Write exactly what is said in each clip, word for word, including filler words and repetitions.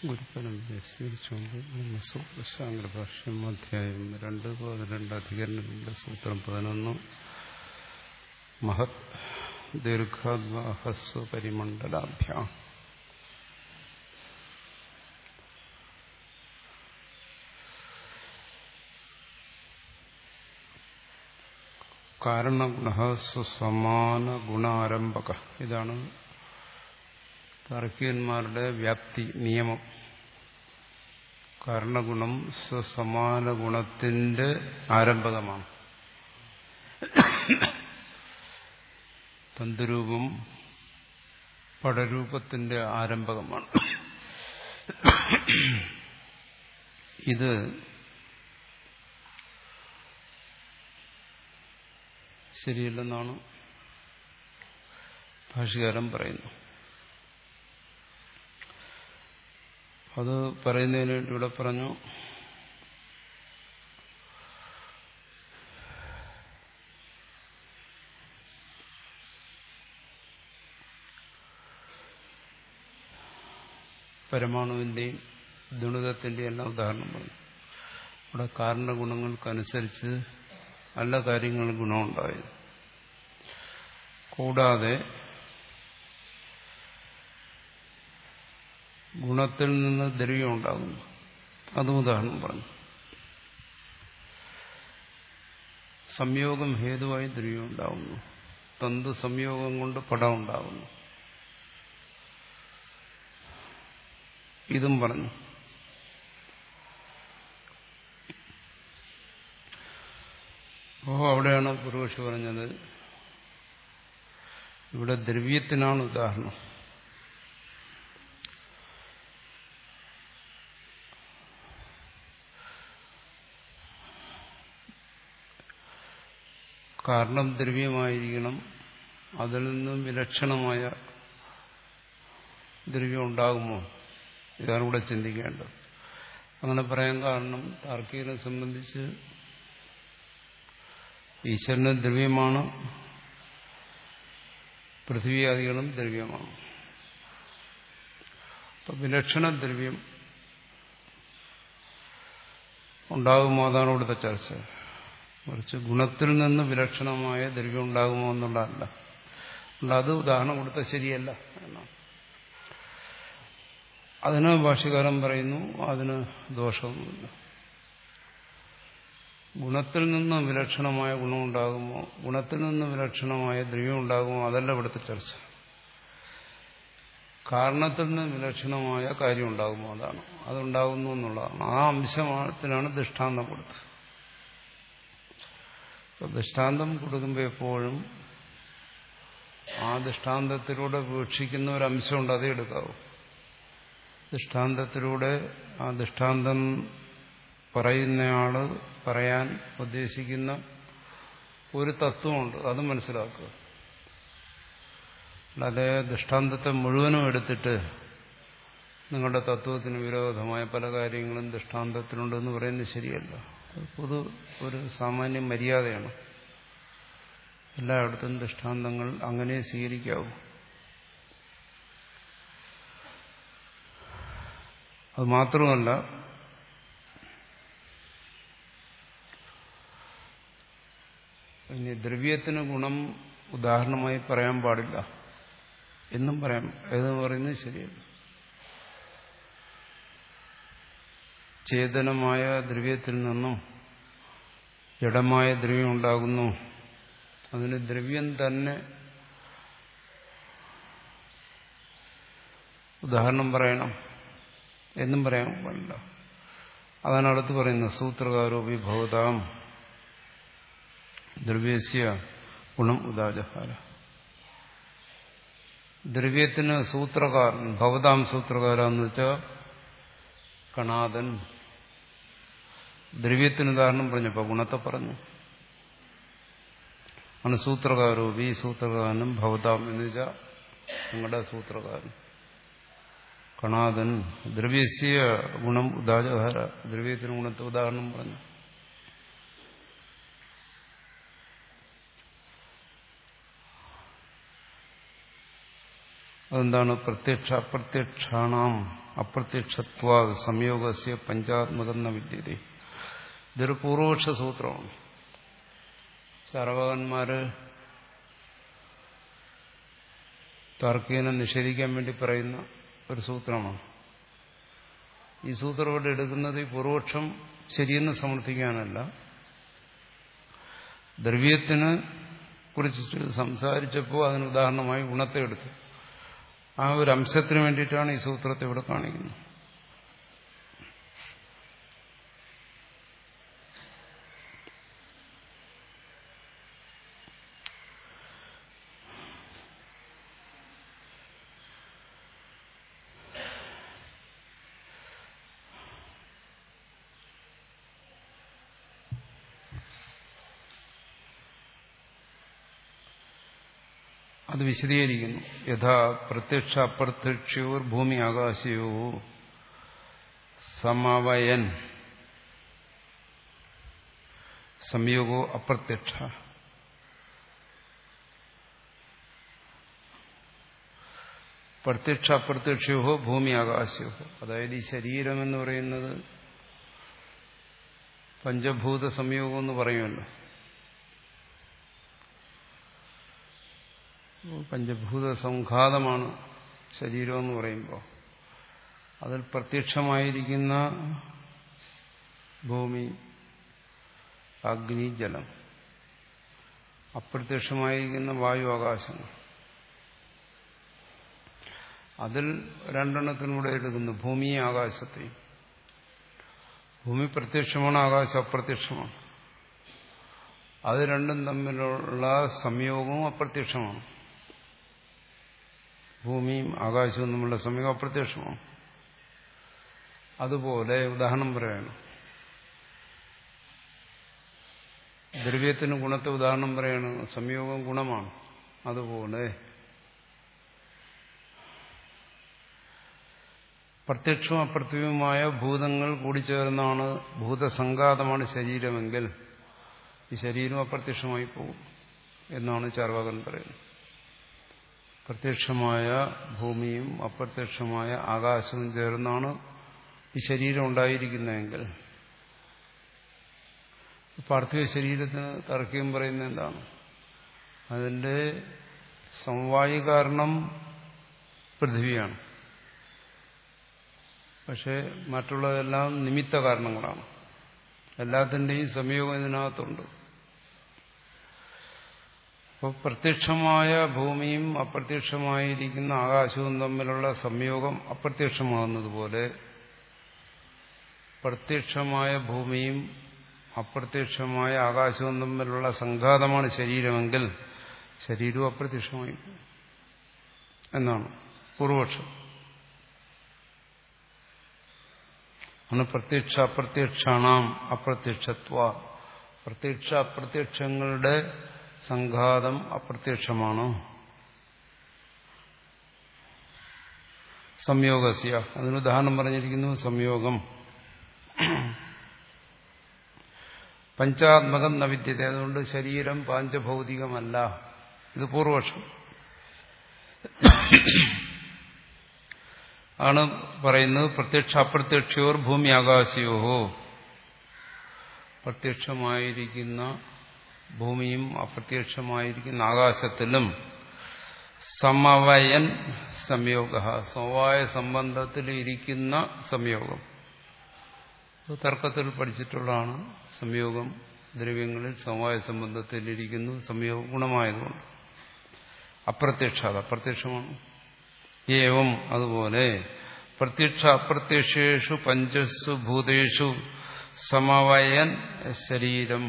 ഗുരുപരം വിസ്മരിച്ചുകൊണ്ട് ബ്രഹ്മസൂത്രശാങ്കരഭാഷ്യം അധ്യായം രണ്ട് പതിനെണ്ട് അധികരണം രണ്ട് സൂത്രം പതിനൊന്ന് മഹത് ദീർഘാദ്വാഹസ്വ പരിമണ്ഡലാഭ്യാം. കാരണഗുണ സ്വസമാന ഗുണാരംഭക. ഇതാണ് താർക്കികന്മാരുടെ വ്യാപ്തി നിയമം. കാരണഗുണം സ്വസമാന ഗുണത്തിന്റെ ആരംഭകമാണ്. തന്തുരൂപം പടരൂപത്തിന്റെ ആരംഭകമാണ്. ഇത് ശരിയല്ലെന്നാണ് ഭാഷ്യകാരൻ പറയുന്നു. അത് പറയുന്നതിന് ഇവിടെ പറഞ്ഞു, പരമാണുവിന്റെയും ദുണികത്തിന്റെയും എല്ലാം ഉദാഹരണം പറഞ്ഞു. ഇവിടെ കാരണഗുണങ്ങൾക്കനുസരിച്ച് നല്ല കാര്യങ്ങൾ ഗുണമുണ്ടായത്, കൂടാതെ ഗുണത്തിൽ നിന്ന് ദ്രവ്യം ഉണ്ടാകുന്നു. അതും ഉദാഹരണം പറഞ്ഞു. സംയോഗം ഹേതുവായി ദ്രവ്യം ഉണ്ടാകുന്നു. തന്തു സംയോഗം കൊണ്ട് പടം ഉണ്ടാകുന്നു. ഇതും പറഞ്ഞു. അപ്പോൾ അവിടെയാണ് പൂർവക്ഷി പറഞ്ഞത്, ഇവിടെ ദ്രവ്യത്തിനാണ് ഉദാഹരണം. കാരണം ദ്രവ്യമായിരിക്കണം, അതിൽ നിന്നും വിലക്ഷണമായ ദ്രവ്യം ഉണ്ടാകുമോ? ഇതാണ് ഇവിടെ ചിന്തിക്കേണ്ടത്. അങ്ങനെ പറയാൻ കാരണം, താർക്കികനെ സംബന്ധിച്ച് ഈശ്വരന് ദ്രവ്യമാണ്, പൃഥ്വിയാദികളും ദ്രവ്യമാണ്. അപ്പൊ വിലക്ഷണ ദ്രവ്യം ഉണ്ടാകുമോ? അതാണ് ഇവിടുത്തെ ചർച്ച. മറിച്ച് ഗുണത്തിൽ നിന്ന് വിലക്ഷണമായ ദ്രവ്യം ഉണ്ടാകുമോ എന്നുള്ളതല്ല. അത് ഉദാഹരണം കൊടുത്ത ശരിയല്ല എന്നാണ്. അതിന് ഭാഷ്യകാരൻ പറയുന്നു, അതിന് ദോഷമൊന്നുമില്ല. ഗുണത്തിൽ നിന്ന് വിലക്ഷണമായ ഗുണമുണ്ടാകുമോ, ഗുണത്തിൽ നിന്ന് വിലക്ഷണമായ ദ്രവ്യം ഉണ്ടാകുമോ, അതല്ല ഇവിടുത്തെ ചർച്ച. കാരണത്തിൽ നിന്ന് വിലക്ഷണമായ കാര്യം ഉണ്ടാകുമോ, അതാണ്. അതുണ്ടാകുന്നു എന്നുള്ളതാണ്. ആ അംശത്തിനാണ് ദൃഷ്ടാന്തം കൊടുത്തത്. ദൃഷ്ടാന്തം കൊടുക്കുമ്പോൾ എപ്പോഴും ആ ദൃഷ്ടാന്തത്തിലൂടെ വീക്ഷിക്കുന്ന ഒരു അംശമുണ്ട്, അതേ എടുക്കാവൂ. ദൃഷ്ടാന്തത്തിലൂടെ ആ ദൃഷ്ടാന്തം പറയുന്നയാള് പറയാൻ ഉദ്ദേശിക്കുന്ന ഒരു തത്വമുണ്ട്, അത് മനസ്സിലാക്കുക. അല്ലാതെ ദൃഷ്ടാന്തത്തെ മുഴുവനും എടുത്തിട്ട് നിങ്ങളുടെ തത്വത്തിന് വിരോധമായ പല കാര്യങ്ങളും ദൃഷ്ടാന്തത്തിലുണ്ടെന്ന് പറയുന്നത് ശരിയല്ല. പൊതു ഒരു സാമാന്യ മര്യാദയാണ്. എല്ലായിടത്തും ദൃഷ്ടാന്തങ്ങൾ അങ്ങനെ സ്വീകരിക്കാവൂ. അത് മാത്രമല്ല, ഇനി ദ്രവ്യത്തിന് ഗുണം ഉദാഹരണമായി പറയാൻ പാടില്ല എന്നും പറയാം. ഏതെന്ന് പറയുന്നത് ശരിയല്ല. ചേതനമായ ദ്രവ്യത്തിൽ നിന്നും ജഡമായ ദ്രവ്യം ഉണ്ടാകുന്നു. അതിന് ദ്രവ്യം തന്നെ ഉദാഹരണം പറയണം എന്നും പറയാൻ പാടില്ല. അതാണ് അടുത്ത് പറയുന്നത്, സൂത്രകാരോപി ഭവതാം ദ്രവ്യസ്യ ഗുണം ഉദാജഹാര. ദ്രവ്യത്തിന് സൂത്രകാരൻ, ഭവതാം സൂത്രകാര എന്ന് വെച്ചാൽ കണാദൻ. ദ്രവ്യത്തിന് ഉദാഹരണം പറഞ്ഞപ്പോ ഗുണത്തെ പറഞ്ഞു. ആണ് സൂത്രകാരോപി, സൂത്രകാരനും ഭവതാം എന്ന് വെച്ചാൽ നിങ്ങളുടെ സൂത്രകാരൻ കണാദൻ. ദ്രവ്യസ്യ ഗുണം ഉദാജഹാര, ദ്രവ്യത്തിന് ഗുണത്തെ ഉദാഹരണം പറഞ്ഞു. അതെന്താണ്? പ്രത്യക്ഷ അപ്രത്യക്ഷാണാം അപ്രത്യക്ഷത്വാ സംയോഗസ്യ പഞ്ചാത്മകം ന വിദ്യതേ. ഇതൊരു പൂർവപക്ഷ സൂത്രമാണ്. ചാർവാകന്മാര് താർക്കികനെ നിഷേധിക്കാൻ വേണ്ടി പറയുന്ന ഒരു സൂത്രമാണ്. ഈ സൂത്രം ഇവിടെ എടുക്കുന്നത് ഈ പൂർവപക്ഷം ശരിയെന്ന് സമർത്ഥിക്കാനല്ല, ദ്രവ്യത്തിന് കുറിച്ചിട്ട് സംസാരിച്ചപ്പോൾ അതിന് ഉദാഹരണമായി ഗുണത്തെ എടുത്തു. ആ ഒരു അംശത്തിന് വേണ്ടിയിട്ടാണ് ഈ സൂത്രത്തെ ഇവിടെ കാണിക്കുന്നത്. അത് വിശദീകരിക്കുന്നു. യഥാ പ്രത്യക്ഷ അപ്രത്യക്ഷയോർ ഭൂമി ആകാശയോ സമവയൻ സംയോഗോ അപ്രത്യക്ഷ. പ്രത്യക്ഷ അപ്രത്യക്ഷയോ ഭൂമി ആകാശയോ, അതായത് ഈ ശരീരം എന്ന് പറയുന്നത് പഞ്ചഭൂത സംയോഗം എന്ന് പറയുമല്ലോ. പഞ്ചഭൂത സംഘാതമാണ് ശരീരം എന്ന് പറയുമ്പോൾ അതിൽ പ്രത്യക്ഷമായിരിക്കുന്ന ഭൂമി, അഗ്നി, ജലം, അപ്രത്യക്ഷമായിരിക്കുന്ന വായു, ആകാശങ്ങൾ. അതിൽ രണ്ടെണ്ണത്തിനൂടെ എടുക്കുന്നു, ഭൂമിയെ ആകാശത്തെയും. ഭൂമി പ്രത്യക്ഷമാണ്, ആകാശം അപ്രത്യക്ഷമാണ്. അത് രണ്ടും തമ്മിലുള്ള സംയോഗവും അപ്രത്യക്ഷമാണ്. ഭൂമിയും ആകാശവും തമ്മിലുള്ള സംയോഗം അപ്രത്യക്ഷമാണ്. അതുപോലെ ഉദാഹരണം പറയണം, ദ്രവ്യത്തിന് ഗുണത്തെ ഉദാഹരണം പറയാണ്, സംയോഗം ഗുണമാണ്. അതുപോലെ പ്രത്യക്ഷവും അപ്രത്യക്ഷവുമായ ഭൂതങ്ങൾ കൂടിച്ചേർന്നാണ്, ഭൂതസംഘാതമാണ് ശരീരമെങ്കിൽ ഈ ശരീരം അപ്രത്യക്ഷമായി പോകും എന്നാണ് ചാർവാകൻ പറയുന്നത്. പ്രത്യക്ഷമായ ഭൂമിയും അപ്രത്യക്ഷമായ ആകാശവും ചേർന്നാണ് ഈ ശരീരം ഉണ്ടായിരിക്കുന്നതെങ്കിൽ പാർത്ഥിവ ശരീരത്തിന് തർക്കം പറയുന്നത് എന്താണ്? അതിന്റെ സമവായി കാരണം പൃഥ്വിയാണ്. പക്ഷെ മറ്റുള്ളതെല്ലാം നിമിത്ത കാരണങ്ങളാണ്. എല്ലാത്തിൻ്റെയും സംയോഗം ഇതിനകത്തുണ്ട്. അപ്പോൾ പ്രത്യക്ഷമായ ഭൂമിയും അപ്രത്യക്ഷമായിരിക്കുന്ന ആകാശവും തമ്മിലുള്ള സംയോഗം അപ്രത്യക്ഷമാകുന്നതുപോലെ പ്രത്യക്ഷമായ ഭൂമിയും അപ്രത്യക്ഷമായ ആകാശവും തമ്മിലുള്ള സംഘാതമാണ് ശരീരമെങ്കിൽ ശരീരവും അപ്രത്യക്ഷമായി എന്നാണ് പൂർവപക്ഷം. ആണ് പ്രത്യക്ഷ അപ്രത്യക്ഷാണാം അപ്രത്യക്ഷത്വ. പ്രത്യക്ഷ അപ്രത്യക്ഷങ്ങളുടെ സംഘാതം അപ്രത്യക്ഷമാണ്. സംയോഗസ്യ, അതിന് ഉദാഹരണം പറഞ്ഞിരിക്കുന്നു സംയോഗം. പഞ്ചാത്മകം ന വിദ്യത, അതുകൊണ്ട് ശരീരം പാഞ്ചഭൗതികമല്ല. ഇത് പൂർവപക്ഷം ആണ് പറയുന്നത്. പ്രത്യക്ഷ അപ്രത്യക്ഷയോർ ഭൂമി ആകാശയോഹോ, പ്രത്യക്ഷമായിരിക്കുന്ന ഭൂമിയും അപ്രത്യക്ഷമായിരിക്കുന്ന ആകാശത്തിലും സമവയൻ സംയോഗ, സമവായ സംബന്ധത്തിൽ ഇരിക്കുന്ന സംയോഗം. തർക്കത്തിൽ പഠിച്ചിട്ടുള്ളതാണ്. സംയോഗം ദ്രവ്യങ്ങളിൽ സമവായ സംബന്ധത്തിലിരിക്കുന്നു, സംയോഗ ഗുണമായതുകൊണ്ട്. അപ്രത്യക്ഷ, അത് അപ്രത്യക്ഷമാണ്. ഏവം, അതുപോലെ പ്രത്യക്ഷ അപ്രത്യക്ഷേഷു പഞ്ചസു ഭൂതേഷു സമവയൻ ശരീരം.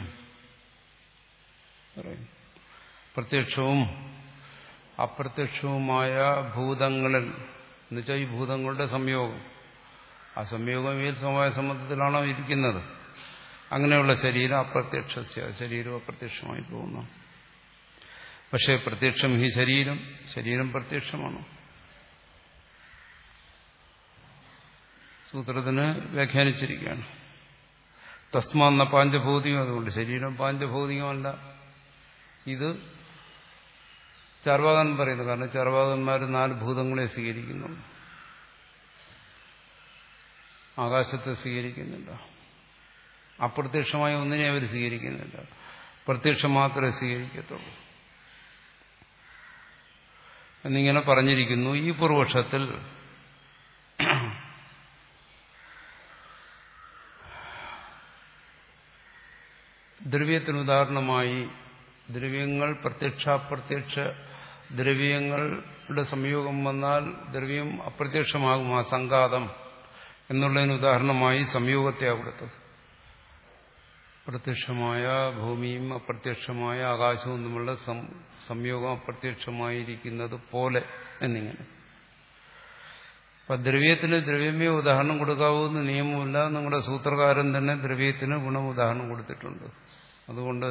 പ്രത്യക്ഷവും അപ്രത്യക്ഷവുമായ ഭൂതങ്ങളിൽ, എന്നുവെച്ചാൽ ഈ ഭൂതങ്ങളുടെ സംയോഗം, ആ സംയോഗം ഏത് സമവായ സംബന്ധത്തിലാണോ ഇരിക്കുന്നത് അങ്ങനെയുള്ള ശരീരം അപ്രത്യക്ഷ, ശരീരം അപ്രത്യക്ഷമായി പോകുന്നു. പക്ഷേ പ്രത്യക്ഷം ഹി ശരീരം, ശരീരം പ്രത്യക്ഷമാണ്. സൂത്രത്തിന് വ്യാഖ്യാനിച്ചിരിക്കുകയാണ്. തസ്മാന്ന പാഞ്ചഭൗതികം, അതുകൊണ്ട് ശരീരം പാഞ്ചഭൗതികമല്ല. ഇത് ചാർവാകൻ പറയുന്നു. കാരണം ചാർവാകന്മാർ നാല് ഭൂതങ്ങളെ സ്വീകരിക്കുന്നുണ്ട്, ആകാശത്തെ സ്വീകരിക്കുന്നില്ല, അപ്രത്യക്ഷമായ ഒന്നിനെ അവർ സ്വീകരിക്കുന്നില്ല, പ്രത്യക്ഷം മാത്രമേ സ്വീകരിക്കത്തുള്ളൂ എന്നിങ്ങനെ പറഞ്ഞിരിക്കുന്നു. ഈ പൂർവപക്ഷത്തിൽ ദ്രവ്യത്തിന് ഉദാഹരണമായി ദ്രവ്യങ്ങൾ പ്രത്യക്ഷാപ്രത്യക്ഷ ദ്രവ്യങ്ങളുടെ സംയോഗം വന്നാൽ ദ്രവ്യം അപ്രത്യക്ഷമാകും, ആ സംഘാതം എന്നുള്ളതിന് ഉദാഹരണമായി സംയോഗത്തെ കൊടുത്തത്. പ്രത്യക്ഷമായ ഭൂമിയും അപ്രത്യക്ഷമായ ആകാശവും തമ്മിലുള്ള സംയോഗം അപ്രത്യക്ഷമായിരിക്കുന്നത് പോലെ എന്നിങ്ങനെ. അപ്പൊ ദ്രവ്യത്തിന് ദ്രവ്യമേ ഉദാഹരണം കൊടുക്കാവൂന്ന് നിയമമില്ല. നമ്മുടെ സൂത്രകാരൻ തന്നെ ദ്രവ്യത്തിന് ഗുണം ഉദാഹരണം കൊടുത്തിട്ടുണ്ട്. അതുകൊണ്ട്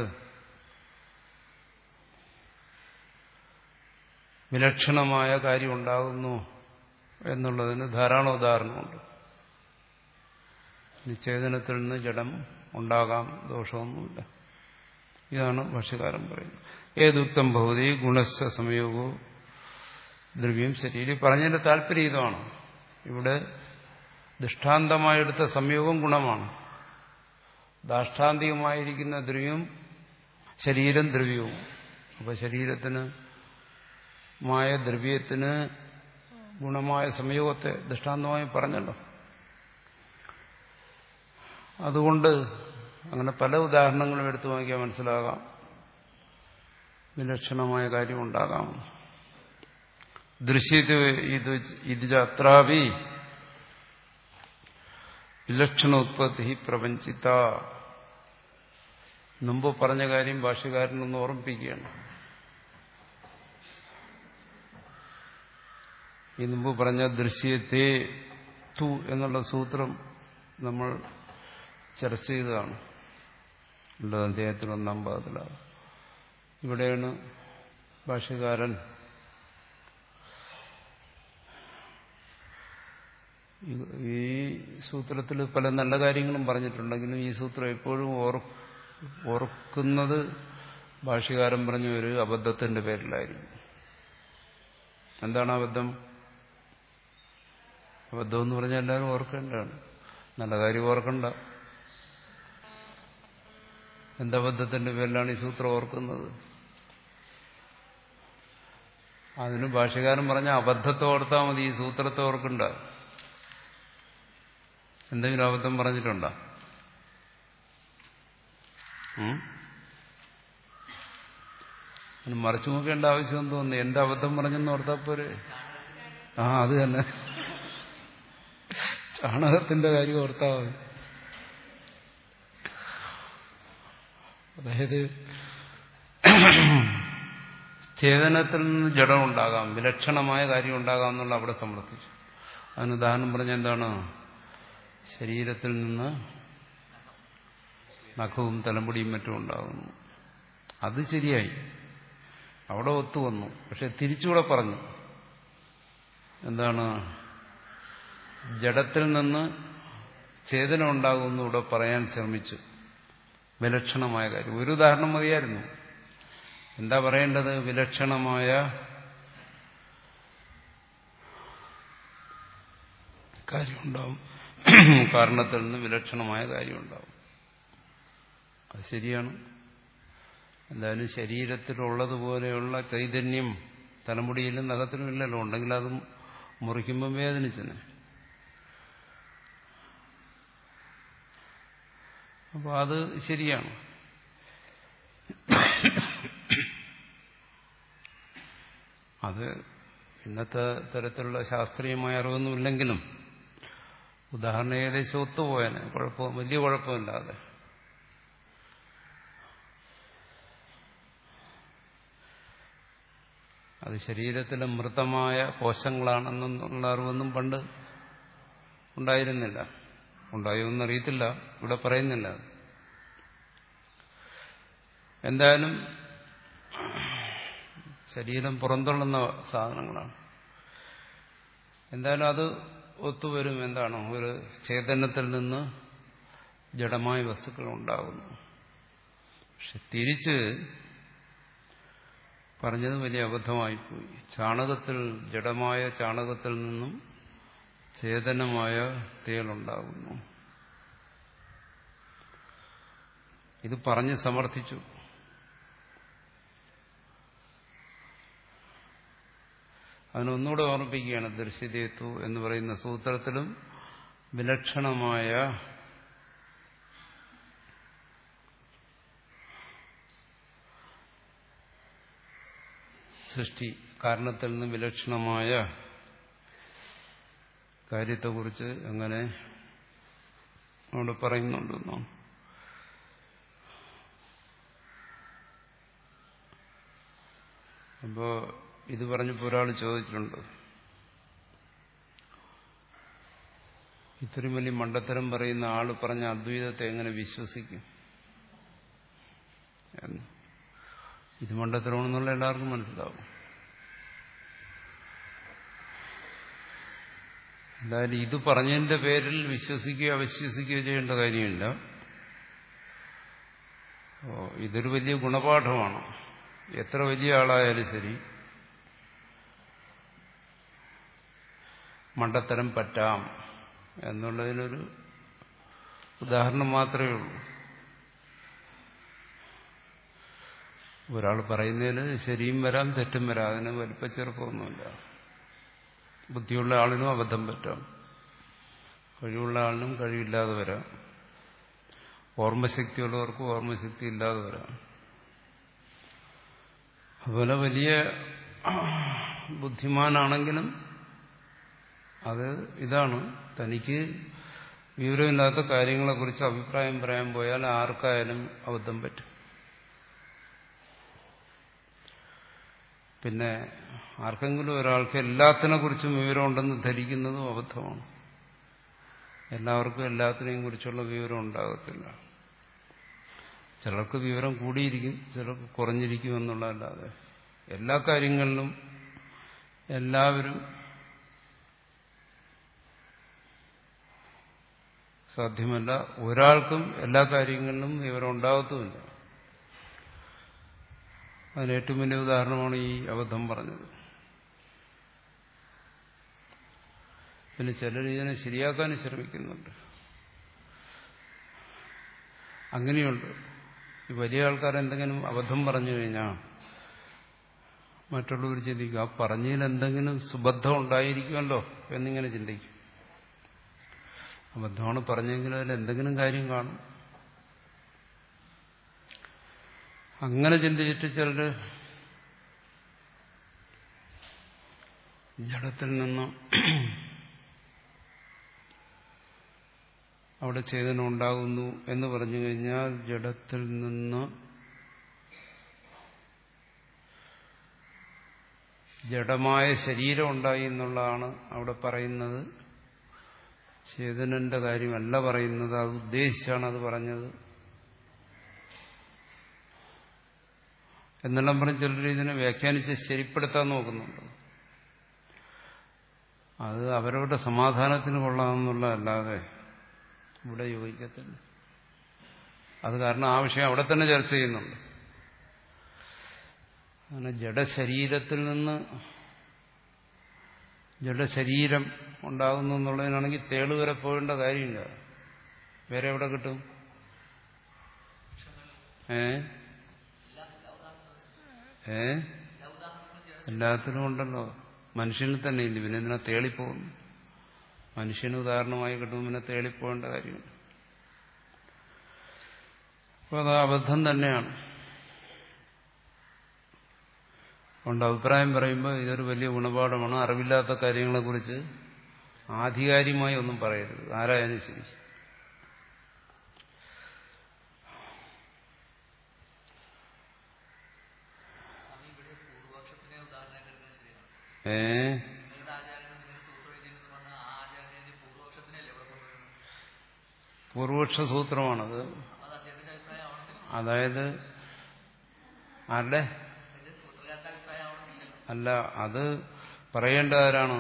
വിലക്ഷണമായ കാര്യം ഉണ്ടാകുന്നു എന്നുള്ളതിന് ധാരാളം ഉദാഹരണമുണ്ട്. നിശ്ചേതനത്തിൽ നിന്ന് ജഡം ഉണ്ടാകാം, ദോഷമൊന്നുമില്ല. ഇതാണ് ഭാഷ്യകാരൻ പറയുന്നത്. ഏതുക്തം ഭവതി ഗുണസ്യ സംയോഗോ ദ്രവ്യം ശരീരം. പറഞ്ഞതിന്റെ താല്പര്യം ഇതാണ്. ഇവിടെ ദൃഷ്ടാന്തമായെടുത്ത സംയോഗം ഗുണമാണ്. ദാഷ്ടാന്തികമായിരിക്കുന്ന ദ്രവ്യം ശരീരം ദ്രവ്യവും. അപ്പൊ ശരീരത്തിന് മായ ദ്രവ്യത്തിന് ഗുണമായ സംയോഗത്തെ ദൃഷ്ടാന്തമായി പറഞ്ഞല്ലോ. അതുകൊണ്ട് അങ്ങനെ പല ഉദാഹരണങ്ങളും എടുത്തു നോക്കിയാൽ മനസ്സിലാകാം വിലക്ഷണമായ കാര്യം ഉണ്ടാകാം. ദൃശ്യത ഇത് അത്രാവി വിലക്ഷണോത്പത്തി പ്രപഞ്ചിത. മുമ്പ് പറഞ്ഞ കാര്യം ഭാഷ്യകാരനൊന്ന് ഓർമ്മിപ്പിക്കുകയാണ്. ഈ മുമ്പ് പറഞ്ഞ ദൃശ്യത്തെ തു എന്നുള്ള സൂത്രം നമ്മൾ ചർച്ച ചെയ്തതാണ്. ഉള്ളത് അദ്ദേഹത്തിൽ ഒന്നാം ഭാഗത്തിലാണ്. ഇവിടെയാണ് ഭാഷ്യകാരൻ ഈ സൂത്രത്തിൽ പല നല്ല കാര്യങ്ങളും പറഞ്ഞിട്ടുണ്ടെങ്കിലും ഈ സൂത്രം എപ്പോഴും ഓർക്കുന്നത് ഭാഷ്യകാരൻ പറഞ്ഞ ഒരു അബദ്ധത്തിന്റെ പേരിലായിരിക്കും. എന്താണ് അബദ്ധം? അബദ്ധം എന്ന് പറഞ്ഞാൽ എല്ലാവരും ഓർക്കേണ്ടതാണ്. നല്ല കാര്യം ഓർക്കണ്ട. എന്തബദ്ധത്തിന്റെ പേരിലാണ് ഈ സൂത്രം ഓർക്കുന്നത്? അതിന് ഭാഷ്യകാരൻ പറഞ്ഞ അബദ്ധത്തെ ഓർത്താൽ മതി, ഈ സൂത്രത്തെ ഓർക്കണ്ട. എന്തെങ്കിലും അബദ്ധം പറഞ്ഞിട്ടുണ്ടോ? അതിന് മറിച്ചു നോക്കേണ്ട ആവശ്യം തോന്നുന്നു. എന്റെ അബദ്ധം പറഞ്ഞെന്ന് ഓർത്താൽ പോരെ? ആ അത് തന്നെ, ചാണകത്തിന്റെ കാര്യം ഓർത്താൽ മതി. അതായത് ചേതനത്തിൽ നിന്ന് ജഡം ഉണ്ടാകാം, വിലക്ഷണമായ കാര്യം ഉണ്ടാകാം എന്നുള്ള അവിടെ സമർത്ഥിച്ചു. അതിന് ഉദാഹരണം പറഞ്ഞ എന്താണ്? ശരീരത്തിൽ നിന്ന് നഖവും തലമുടിയും മറ്റും ഉണ്ടാകുന്നു. അത് ശരിയായി, അവിടെ ഒത്തുവന്നു. പക്ഷെ തിരിച്ചുകൂടെ പറഞ്ഞു. എന്താണ്? ജഡത്തിൽ നിന്ന് ചേതന ഉണ്ടാകുമെന്ന് ഇവിടെ പറയാൻ ശ്രമിച്ചു. വിലക്ഷണമായ കാര്യം. ഒരു ഉദാഹരണം മതിയായിരുന്നു. എന്താ പറയേണ്ടത്? വിലക്ഷണമായ കാര്യമുണ്ടാവും, കാരണത്തിൽ നിന്ന് വിലക്ഷണമായ കാര്യമുണ്ടാവും. അത് ശരിയാണ്. എന്തായാലും ശരീരത്തിലുള്ളതുപോലെയുള്ള ചൈതന്യം തലമുടിയിലും നഖത്തിലും ഇല്ലല്ലോ. ഉണ്ടെങ്കിൽ അത് മുറിക്കുമ്പം വേദനിച്ചനെ. അപ്പൊ അത് ശരിയാണ്. അത് ഇന്നത്തെ തരത്തിലുള്ള ശാസ്ത്രീയമായ അറിവൊന്നുമില്ലെങ്കിലും ഉദാഹരണം ഏകദേശം ഒത്തുപോയാൽ കുഴപ്പം, വലിയ കുഴപ്പമില്ലാതെ. അത് ശരീരത്തിലെ മൃതമായ കോശങ്ങളാണെന്നുള്ള അറിവൊന്നും പണ്ട് ഉണ്ടായിരുന്നില്ല. ഉണ്ടായോന്നറിയത്തില്ല, ഇവിടെ പറയുന്നില്ല. എന്തായാലും ശരീരം പുറന്തള്ളുന്ന സാധനങ്ങളാണ്. എന്തായാലും അത് ഒത്തുവരും. എന്താണ്? ഒരു ചേതനത്തിൽ നിന്ന് ജഡമായ വസ്തുക്കൾ ഉണ്ടാകുന്നു. പക്ഷെ തിരിച്ച് പറഞ്ഞത് വലിയ അബദ്ധമായിപ്പോയി. ചാണകത്തിൽ, ജഡമായ ചാണകത്തിൽ നിന്നും ചേതനമായ തേളുണ്ടാകുന്നു. ഇത് പറഞ്ഞ് സമർത്ഥിച്ചു. അതിനൊന്നുകൂടെ ഓർമ്മിപ്പിക്കുകയാണ്. ദർശിതേത്തു എന്ന് പറയുന്ന സൂത്രത്തിലും വിലക്ഷണമായ സൃഷ്ടി, കാരണത്തിൽ നിന്ന് വിലക്ഷണമായ കാര്യത്തെക്കുറിച്ച് എങ്ങനെ അവിടെ പറയുന്നുണ്ടെന്നോ. അപ്പോ ഇത് പറഞ്ഞപ്പോൾ ഒരാൾ ചോദിച്ചിട്ടുണ്ട്, ഇത്രയും വലിയ മണ്ടത്തരം പറയുന്ന ആള് പറഞ്ഞ അദ്വൈതത്തെ എങ്ങനെ വിശ്വസിക്കും എന്ന്. ഇത് മണ്ടത്തരമാണെന്നുള്ള എല്ലാവർക്കും മനസ്സിലാവും. എന്തായാലും ഇത് പറഞ്ഞതിന്റെ പേരിൽ വിശ്വസിക്കുകയോ അവിശ്വസിക്കുകയോ ചെയ്യേണ്ട കാര്യമില്ല. ഇതൊരു വലിയ ഗുണപാഠമാണ്. എത്ര വലിയ ആളായാലും ശരി മണ്ടത്തരം പറ്റാം എന്നുള്ളതിനൊരു ഉദാഹരണം മാത്രമേ ഉള്ളൂ. ഒരാൾ പറയുന്നതിൽ ശരിയും വരാം തെറ്റും വരാം, അതിന് വലിപ്പച്ചെറുപ്പമൊന്നുമില്ല. ബുദ്ധിയുള്ള ആളിനും അബദ്ധം പറ്റാം, കഴിവുള്ള ആളിനും കഴിവില്ലാതെ വരാം, ഓർമ്മശക്തിയുള്ളവർക്ക് ഓർമ്മശക്തി ഇല്ലാതെ വരാം. അതുപോലെ വലിയ ബുദ്ധിമാനാണെങ്കിലും അത് ഇതാണ്, തനിക്ക് വിവരമില്ലാത്ത കാര്യങ്ങളെക്കുറിച്ച് അഭിപ്രായം പറയാൻ പോയാൽ ആർക്കായാലും അബദ്ധം പറ്റും. പിന്നെ ആർക്കെങ്കിലും ഒരാൾക്ക് എല്ലാത്തിനെ കുറിച്ചും വിവരമുണ്ടെന്ന് ധരിക്കുന്നതും അബദ്ധമാണ്. എല്ലാവർക്കും എല്ലാത്തിനെയും കുറിച്ചുള്ള വിവരം ഉണ്ടാകത്തില്ല. ചിലർക്ക് വിവരം കൂടിയിരിക്കും, ചിലർക്ക് കുറഞ്ഞിരിക്കും എന്നുള്ളതല്ലാതെ എല്ലാ കാര്യങ്ങളിലും എല്ലാവരും സാധ്യമല്ല. ഒരാൾക്കും എല്ലാ കാര്യങ്ങളിലും വിവരം ഉണ്ടാകത്തുമില്ല. അതിന് ഏറ്റവും വലിയ ഉദാഹരണമാണ് ഈ അബദ്ധം പറഞ്ഞത്. പിന്നെ ചിലർ ഇതിനെ ശരിയാക്കാനും ശ്രമിക്കുന്നുണ്ട്. അങ്ങനെയുണ്ട്. ഈ വലിയ ആൾക്കാർ എന്തെങ്കിലും അബദ്ധം പറഞ്ഞു കഴിഞ്ഞാൽ മറ്റുള്ളവർ ചിന്തിക്കും, ആ പറഞ്ഞതിൽ എന്തെങ്കിലും സുബദ്ധം ഉണ്ടായിരിക്കുമല്ലോ എന്നിങ്ങനെ ചിന്തിക്കും. അബദ്ധമാണ് പറഞ്ഞെങ്കിലും അതിൽ എന്തെങ്കിലും കാര്യം കാണും. അങ്ങനെ ചിന്തിച്ചിട്ട് ചിലര് ജഡത്തിൽ നിന്ന് അവിടെ ചേതന ഉണ്ടാകുന്നു എന്ന് പറഞ്ഞു കഴിഞ്ഞാൽ ജഡത്തിൽ നിന്ന് ജഡമായ ശരീരം ഉണ്ടായി എന്നുള്ളതാണ് അവിടെ പറയുന്നത്. ചേതനന്റെ കാര്യമല്ല പറയുന്നത്. അത് ഉദ്ദേശിച്ചാണ് അത് പറഞ്ഞത് എന്നെല്ലാം പറഞ്ഞ് ചിലർ ഇതിനെ വ്യാഖ്യാനിച്ച് ശരിപ്പെടുത്താൻ നോക്കുന്നുണ്ട്. അത് അവരവരുടെ സമാധാനത്തിന് കൊള്ളാമെന്നുള്ളതല്ലാതെ ഇവിടെ യോജിക്കത്തില്ല. അത് കാരണം ആ വിഷയം അവിടെ തന്നെ ചർച്ച ചെയ്യുന്നുണ്ട്. അങ്ങനെ ജഡശരീരത്തിൽ നിന്ന് ജഡശരീരം ഉണ്ടാകുന്നു എന്നുള്ളതിനാണെങ്കിൽ തേള് വരെ പോകേണ്ട കാര്യമില്ല. വേറെ എവിടെ കിട്ടും? ഏ ഏ എല്ലാത്തിനും ഉണ്ടല്ലോ. മനുഷ്യന് തന്നെ ഇല്ല, പിന്നെ എന്തിനാ തേളിപ്പോകുന്നു? മനുഷ്യന് ഉദാഹരണമായി കിട്ടുമ്പോൾ പിന്നെ തേളിപ്പോകേണ്ട കാര്യമില്ല. അപ്പോൾ അത് അബദ്ധം തന്നെയാണ്. അതുകൊണ്ട് അഭിപ്രായം പറയുമ്പോൾ ഇതൊരു വലിയ ഗുണപാഠമാണ്. അറിവില്ലാത്ത കാര്യങ്ങളെക്കുറിച്ച് ആധികാരികമായി ഒന്നും പറയരുത്, ആരായാലും ശരി. ഏ പൂർവപക്ഷ സൂത്രമാണത്. അതായത് ആരുടെ അല്ല, അത് പറയേണ്ട ആരാണോ?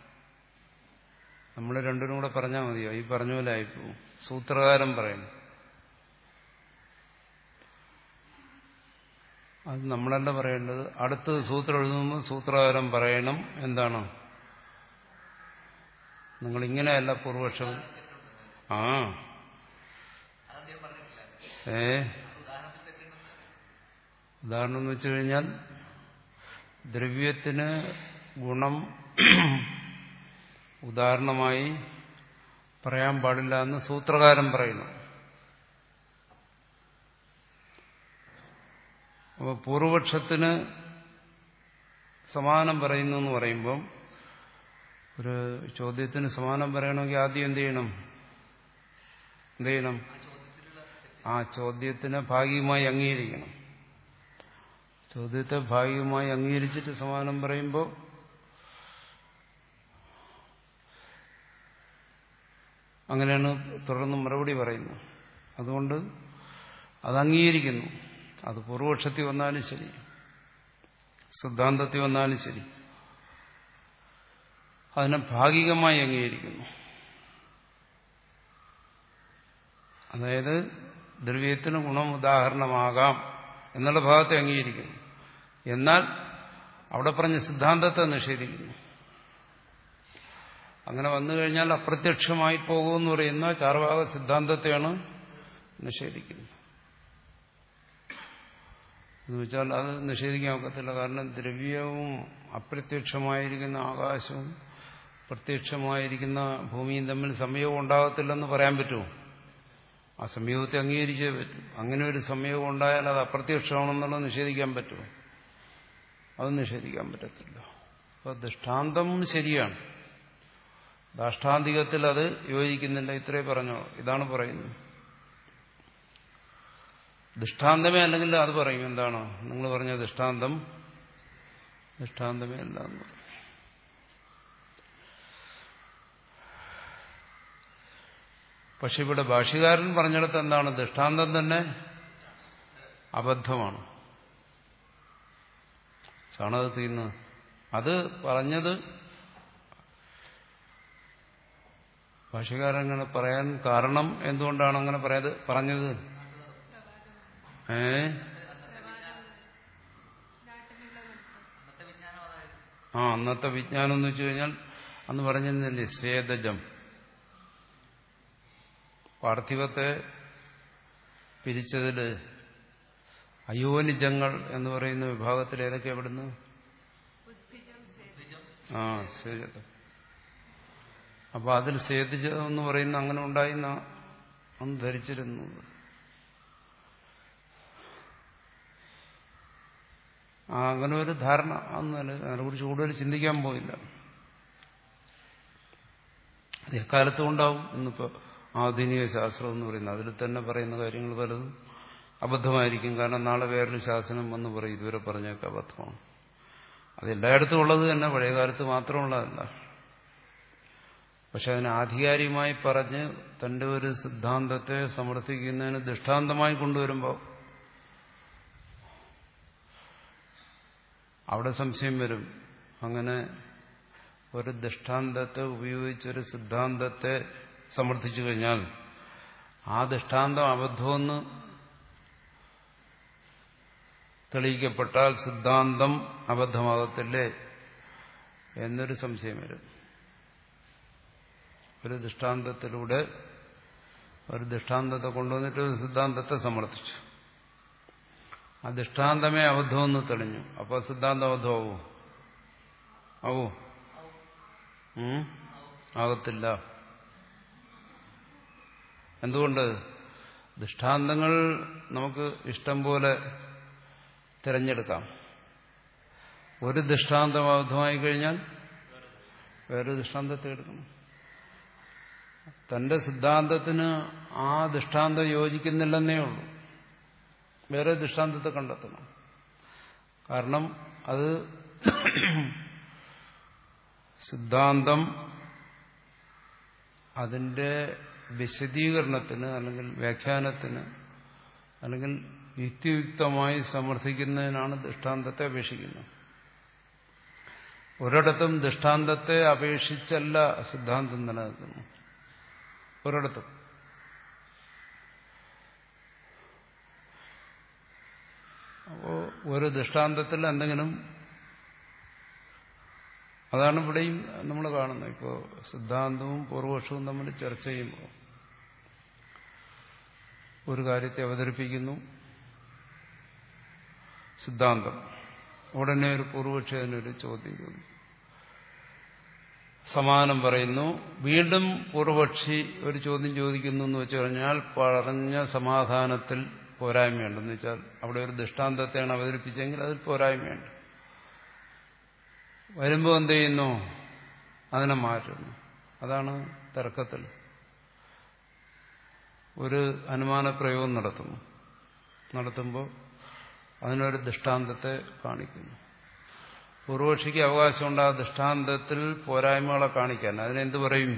നമ്മൾ രണ്ടിനും കൂടെ പറഞ്ഞാൽ മതിയോ? ഈ പറഞ്ഞ പോലെ ആയിപ്പോവും. സൂത്രകാരൻ പറയുന്നു. അത് നമ്മളല്ല പറയേണ്ടത്. അടുത്ത് സൂത്രം എഴുതുമ്പോൾ സൂത്രകാരൻ പറയണം എന്താണ്, നിങ്ങളിങ്ങനെയല്ല പൂർവപക്ഷം. ആ ഏ ഉദാഹരണം എന്ന് വെച്ചു കഴിഞ്ഞാൽ ദ്രവ്യത്തിന് ഗുണം ഉദാഹരണമായി പറയാൻ പാടില്ല എന്ന് സൂത്രകാരൻ പറയുന്നു. അപ്പോൾ പൂർവപക്ഷത്തിന് സമാനം പറയുന്നു എന്ന് പറയുമ്പം ഒരു ചോദ്യത്തിന് സമാനം പറയണമെങ്കിൽ ആദ്യം എന്ത് ചെയ്യണം എന്ത് ചെയ്യണം ആ ചോദ്യത്തിനെ ഭാഗികമായി അംഗീകരിക്കണം. ചോദ്യത്തെ ഭാഗികമായി അംഗീകരിച്ചിട്ട് സമാനം പറയുമ്പോൾ അങ്ങനെയാണ് തുടർന്ന് മറുപടി പറയുന്നത്. അതുകൊണ്ട് അത് അംഗീകരിക്കുന്നു. അത് പൂർവപക്ഷത്തിൽ വന്നാലും ശരി, സിദ്ധാന്തത്തിൽ വന്നാലും ശരി, അതിനെ ഭാഗികമായി അംഗീകരിക്കുന്നു. അതായത് ദ്രവ്യത്തിന് ഗുണം ഉദാഹരണമാകാം എന്നുള്ള ഭാഗത്തെ അംഗീകരിക്കുന്നു. എന്നാൽ അവിടെ പറഞ്ഞ സിദ്ധാന്തത്തെ നിഷേധിക്കുന്നു. അങ്ങനെ വന്നു കഴിഞ്ഞാൽ അപ്രത്യക്ഷമായി പോകുമെന്ന് പറയുന്ന ചാർവാക സിദ്ധാന്തത്തെയാണ് നിഷേധിക്കുന്നത്. എന്ന് വെച്ചാൽ അത് നിഷേധിക്കാൻ ഒക്കത്തില്ല. കാരണം ദ്രവ്യവും അപ്രത്യക്ഷമായിരിക്കുന്ന ആകാശവും പ്രത്യക്ഷമായിരിക്കുന്ന ഭൂമിയും തമ്മിൽ സംയോഗം ഉണ്ടാകത്തില്ലെന്ന് പറയാൻ പറ്റുമോ? ആ സംയോഗത്തെ അംഗീകരിച്ചേ പറ്റും. അങ്ങനെ ഒരു സംയോഗം ഉണ്ടായാൽ അത് അപ്രത്യക്ഷമാണെന്നുള്ളത് നിഷേധിക്കാൻ പറ്റുമോ? അത് നിഷേധിക്കാൻ പറ്റത്തില്ല. അപ്പോൾ ദൃഷ്ടാന്തം ശരിയാണ്, ദാഷ്ടാന്തികത്തിൽ അത് യോജിക്കുന്നില്ല. ഇത്രേ പറഞ്ഞോ, ഇതാണ് പറയുന്നത്. ദൃഷ്ടാന്തമേ അല്ലെങ്കിൽ അത് പറയും എന്താണ് നിങ്ങൾ പറഞ്ഞ ദൃഷ്ടാന്തം ദൃഷ്ടാന്തമേ അല്ല എന്ന് പറയും. പക്ഷെ ഇവിടെ ഭാഷ്യകാരൻ പറഞ്ഞിടത്ത് എന്താണ്, ദൃഷ്ടാന്തം തന്നെ അബദ്ധമാണ്. ചാണകത്തിൽ നിന്ന് അത് പറഞ്ഞത് ഭാഷ്യകാരൻ അങ്ങനെ പറയാൻ കാരണം എന്തുകൊണ്ടാണ് അങ്ങനെ പറയാത് പറഞ്ഞത്? ഏ ആ അന്നത്തെ വിജ്ഞാനം എന്ന് വെച്ചു കഴിഞ്ഞാൽ അന്ന് പറഞ്ഞിരുന്നില്ലേ സ്വേദജം, പാർത്ഥിവത്തെ പിരിച്ചതിൽ അയോനിജങ്ങൾ എന്ന് പറയുന്ന വിഭാഗത്തിൽ ഏതൊക്കെ എവിടുന്ന്? ആ സ്വേദജം. അപ്പൊ അതിൽ സ്വേദജം എന്ന് പറയുന്ന അങ്ങനെ ഉണ്ടായിന്ന അന്ന് ധരിച്ചിരുന്നു. ആ അങ്ങനെ ഒരു ധാരണ അന്നല്ല, അതിനെക്കുറിച്ച് കൂടുതൽ ചിന്തിക്കാൻ പോയില്ല. അത് എക്കാലത്തും ഉണ്ടാവും. ഇന്നിപ്പോ ആധുനിക ശാസ്ത്രം എന്ന് പറയുന്നത് അതിൽ തന്നെ പറയുന്ന കാര്യങ്ങൾ പലതും അബദ്ധമായിരിക്കും. കാരണം നാളെ വേറൊരു ശാസനം വന്ന് പറയും ഇതുവരെ പറഞ്ഞൊക്കെ അബദ്ധമാണ്. അത് എല്ലായിടത്തും ഉള്ളത് തന്നെ, പഴയകാലത്ത് മാത്രമുള്ളതല്ല. പക്ഷെ അതിനെ ആധികാരികമായി പറഞ്ഞ് തന്റെ ഒരു സിദ്ധാന്തത്തെ സമർത്ഥിക്കുന്നതിന് ദൃഷ്ടാന്തമായി കൊണ്ടുവരുമ്പോൾ അവിടെ സംശയം വരും. അങ്ങനെ ഒരു ദൃഷ്ടാന്തത്തെ ഉപയോഗിച്ചൊരു സിദ്ധാന്തത്തെ സമർത്ഥിച്ചു കഴിഞ്ഞാൽ ആ ദൃഷ്ടാന്തം അബദ്ധമെന്ന് തെളിയിക്കപ്പെട്ടാൽ സിദ്ധാന്തം അബദ്ധമാകത്തില്ലേ എന്നൊരു സംശയം വരും. ഒരു ദൃഷ്ടാന്തത്തിലൂടെ ഒരു ദൃഷ്ടാന്തത്തെ കൊണ്ടുവന്നിട്ട് ഒരു സിദ്ധാന്തത്തെ സമർത്ഥിച്ചു, ആ ദൃഷ്ടാന്തമേ അബദ്ധമെന്ന് തെളിഞ്ഞു. അപ്പോൾ സിദ്ധാന്തം അബദ്ധമാവോ? ആവോ? ആകത്തില്ല. എന്തുകൊണ്ട്? ദൃഷ്ടാന്തങ്ങൾ നമുക്ക് ഇഷ്ടം പോലെ തിരഞ്ഞെടുക്കാം. ഒരു ദൃഷ്ടാന്തം അബദ്ധമായി കഴിഞ്ഞാൽ വേറൊരു ദൃഷ്ടാന്തത്തെ എടുക്കണം. തന്റെ സിദ്ധാന്തത്തിന് ആ ദൃഷ്ടാന്തം യോജിക്കുന്നില്ലെന്നേ ഉള്ളൂ, വേറെ ദൃഷ്ടാന്തത്തെ കണ്ടെത്തണം. കാരണം അത് സിദ്ധാന്തം അതിന്റെ വിശദീകരണത്തിന് അല്ലെങ്കിൽ വ്യാഖ്യാനത്തിന് അല്ലെങ്കിൽ യുക്തിയുക്തമായി സമർത്ഥിക്കുന്നതിനാണ് ദൃഷ്ടാന്തത്തെ അപേക്ഷിക്കുന്നത്. ഒരിടത്തും ദൃഷ്ടാന്തത്തെ അപേക്ഷിച്ചല്ല സിദ്ധാന്തം നിലനിൽക്കുന്നു. ഒരിടത്തും അപ്പോൾ ഒരു ദൃഷ്ടാന്തത്തിൽ എന്തെങ്കിലും, അതാണ് ഇവിടെയും നമ്മൾ കാണുന്നത്. ഇപ്പോൾ സിദ്ധാന്തവും പൂർവപക്ഷവും തമ്മിൽ ചർച്ച ചെയ്യുമ്പോൾ ഒരു കാര്യത്തെ അവതരിപ്പിക്കുന്നു സിദ്ധാന്തം, ഉടനെ ഒരു പൂർവപക്ഷി അതിനൊരു ചോദ്യം ചോദിക്കുന്നു, സമാനം പറയുന്നു. വീണ്ടും പൂർവപക്ഷി ഒരു ചോദ്യം ചോദിക്കുന്നു എന്ന് വെച്ച് കഴിഞ്ഞാൽ പറഞ്ഞ സമാധാനത്തിൽ പോരായ്മയുണ്ടെന്ന് വെച്ചാൽ അവിടെ ഒരു ദൃഷ്ടാന്തത്തെയാണ് അവതരിപ്പിച്ചെങ്കിൽ അതിൽ പോരായ്മയുണ്ട്. വരുമ്പോൾ എന്ത് ചെയ്യുന്നു? അതിനെ മാറ്റുന്നു. അതാണ് തർക്കത്തിൽ ഒരു അനുമാന പ്രയോഗം നടത്തുന്നു. നടത്തുമ്പോൾ അതിനൊരു ദൃഷ്ടാന്തത്തെ കാണിക്കുന്നു. പൂർവപക്ഷിക്ക് അവകാശമുണ്ട് ആ ദൃഷ്ടാന്തത്തിൽ പോരായ്മകളെ കാണിക്കാൻ. അതിനെന്ത് പറയും?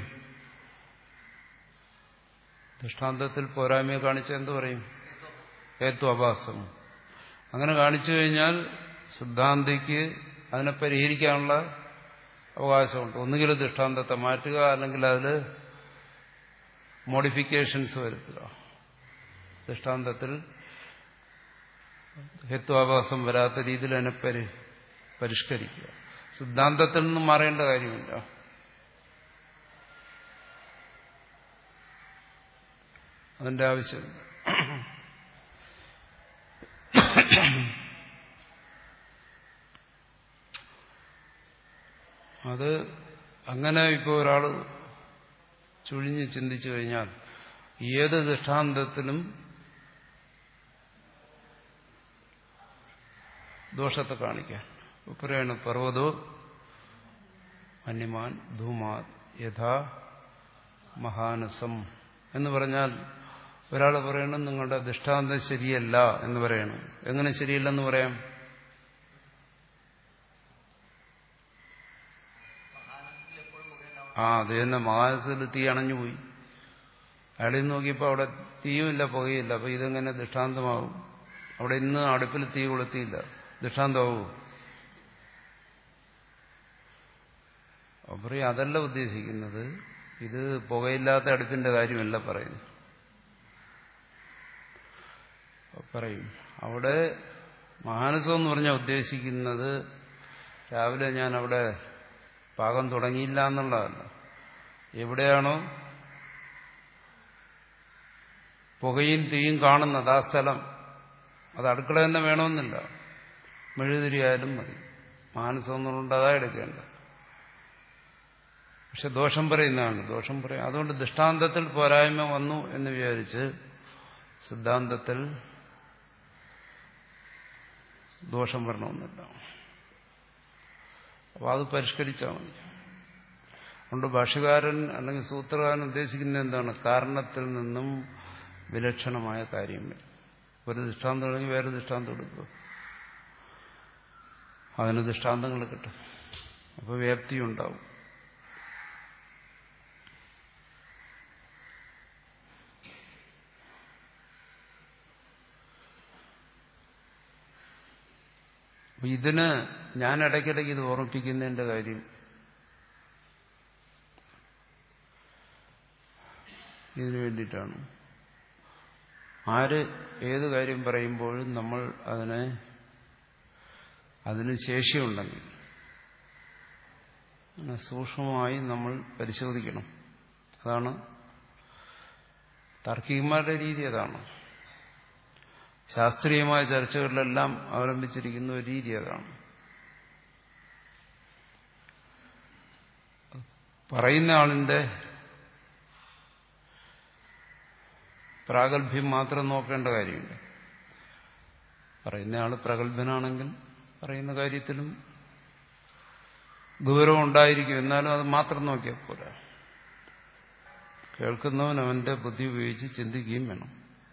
ദൃഷ്ടാന്തത്തിൽ പോരായ്മയെ കാണിച്ച എന്ത് പറയും? ഹേത്വാഭാസം. അങ്ങനെ കാണിച്ചു കഴിഞ്ഞാൽ സിദ്ധാന്തിക്ക് അതിനെ പരിഹരിക്കാനുള്ള അവകാശമുണ്ട്. ഒന്നുകിൽ ദൃഷ്ടാന്തത്തെ മാറ്റുക, അല്ലെങ്കിൽ അതിൽ മോഡിഫിക്കേഷൻസ് വരുത്തുക. ദൃഷ്ടാന്തത്തിൽ ഹേത്വാഭാസം വരാത്ത രീതിയിൽ അതിനെ പരി പരിഷ്കരിക്കുക. സിദ്ധാന്തത്തിൽ നിന്നും മാറേണ്ട കാര്യമില്ല. അതിന്റെ ആവശ്യമില്ല. അത് അങ്ങനെ ഇപ്പോൾ ഒരാൾ ചുഴിഞ്ഞ് ചിന്തിച്ചു കഴിഞ്ഞാൽ ഏത് ദൃഷ്ടാന്തത്തിലും ദോഷത്തെ കാണിക്കാൻ പറയാണ്. പർവ്വതോ അന്യമാൻ ധൂമാ യഥാ മഹാനസം എന്ന് പറഞ്ഞാൽ ഒരാൾ പറയണം നിങ്ങളുടെ ദൃഷ്ടാന്തം ശരിയല്ല എന്ന് പറയണം. എങ്ങനെ ശരിയല്ലെന്ന് പറയാം? ആ അത് തന്നെ, മഹാനസത്തിൽ തീ അണഞ്ഞുപോയി. അയാളിൽ നോക്കിയപ്പോൾ അവിടെ തീയുമില്ല, പുകയില്ല. അപ്പൊ ഇതെങ്ങനെ ദൃഷ്ടാന്തമാവും? അവിടെ ഇന്ന് അടുപ്പിൽ തീ കൊളുത്തിയില്ല, ദൃഷ്ടാന്തമാവൂ? അപ്പോൾ അതല്ല ഉദ്ദേശിക്കുന്നത്. ഇത് പുകയില്ലാത്ത അടുപ്പിന്റെ കാര്യമല്ല പറയുന്നത്. പറയും അവിടെ മാനസം എന്ന് പറഞ്ഞാൽ ഉദ്ദേശിക്കുന്നത് രാവിലെ ഞാൻ അവിടെ പാകം തുടങ്ങിയില്ല എന്നുള്ളതല്ല. എവിടെയാണോ പുകയും തീയും കാണുന്നത് ആ സ്ഥലം, അത് അടുക്കള തന്നെ വേണമെന്നില്ല, മെഴുകുതിരിയായാലും മതി. മാനസം എന്നുകൊണ്ട് അതാ എടുക്കേണ്ട. പക്ഷെ ദോഷം പറയുന്നതാണ്. ദോഷം പറയാം. അതുകൊണ്ട് ദൃഷ്ടാന്തത്തിൽ പോരായ്മ വന്നു എന്ന് വിചാരിച്ച് സിദ്ധാന്തത്തിൽ ദോഷം വരണമെന്നില്ല. അപ്പോൾ അത് പരിഷ്കരിച്ചാൽ മതി. അതുകൊണ്ട് ഭാഷ്യകാരൻ അല്ലെങ്കിൽ സൂത്രകാരൻ ഉദ്ദേശിക്കുന്നത് എന്താണ്? കാരണത്തിൽ നിന്നും വിലക്ഷണമായ കാര്യം വരും. ഒരു ദൃഷ്ടാന്തം അല്ലെങ്കിൽ വേറെ ദൃഷ്ടാന്തം എടുക്കുക, അതിന് ദൃഷ്ടാന്തങ്ങൾ കിട്ടും. അപ്പോൾ വ്യാപ്തി ഉണ്ടാവും. ഇതിന് ഞാൻ ഇടയ്ക്കിടയ്ക്ക് ഇത് ഓർമ്മിപ്പിക്കുന്നതിന്റെ കാര്യം ഇതിനു വേണ്ടിയിട്ടാണ്. ആര് ഏത് കാര്യം പറയുമ്പോഴും നമ്മൾ അതിനെ അതിന് ശേഷിയുണ്ടെങ്കിൽ സൂക്ഷ്മമായി നമ്മൾ പരിശോധിക്കണം. അതാണ് താർക്കികന്മാരുടെ രീതി. അതാണ് ശാസ്ത്രീയമായ ചർച്ചകളിലെല്ലാം അവലംബിച്ചിരിക്കുന്ന ഒരു രീതി. അതാണ് പറയുന്ന ആളിന്റെ പ്രാഗൽഭ്യം മാത്രം നോക്കേണ്ട കാര്യമില്ല. പറയുന്ന ആൾ പ്രഗത്ഭനാണെങ്കിൽ പറയുന്ന കാര്യത്തിലും ഗൗരവം ഉണ്ടായിരിക്കും. എന്നാലും അത് മാത്രം നോക്കിയാൽ പോരാ. കേൾക്കുന്നവൻ അവന്റെ ബുദ്ധി ഉപയോഗിച്ച് ചിന്തിക്കുകയും വേണം.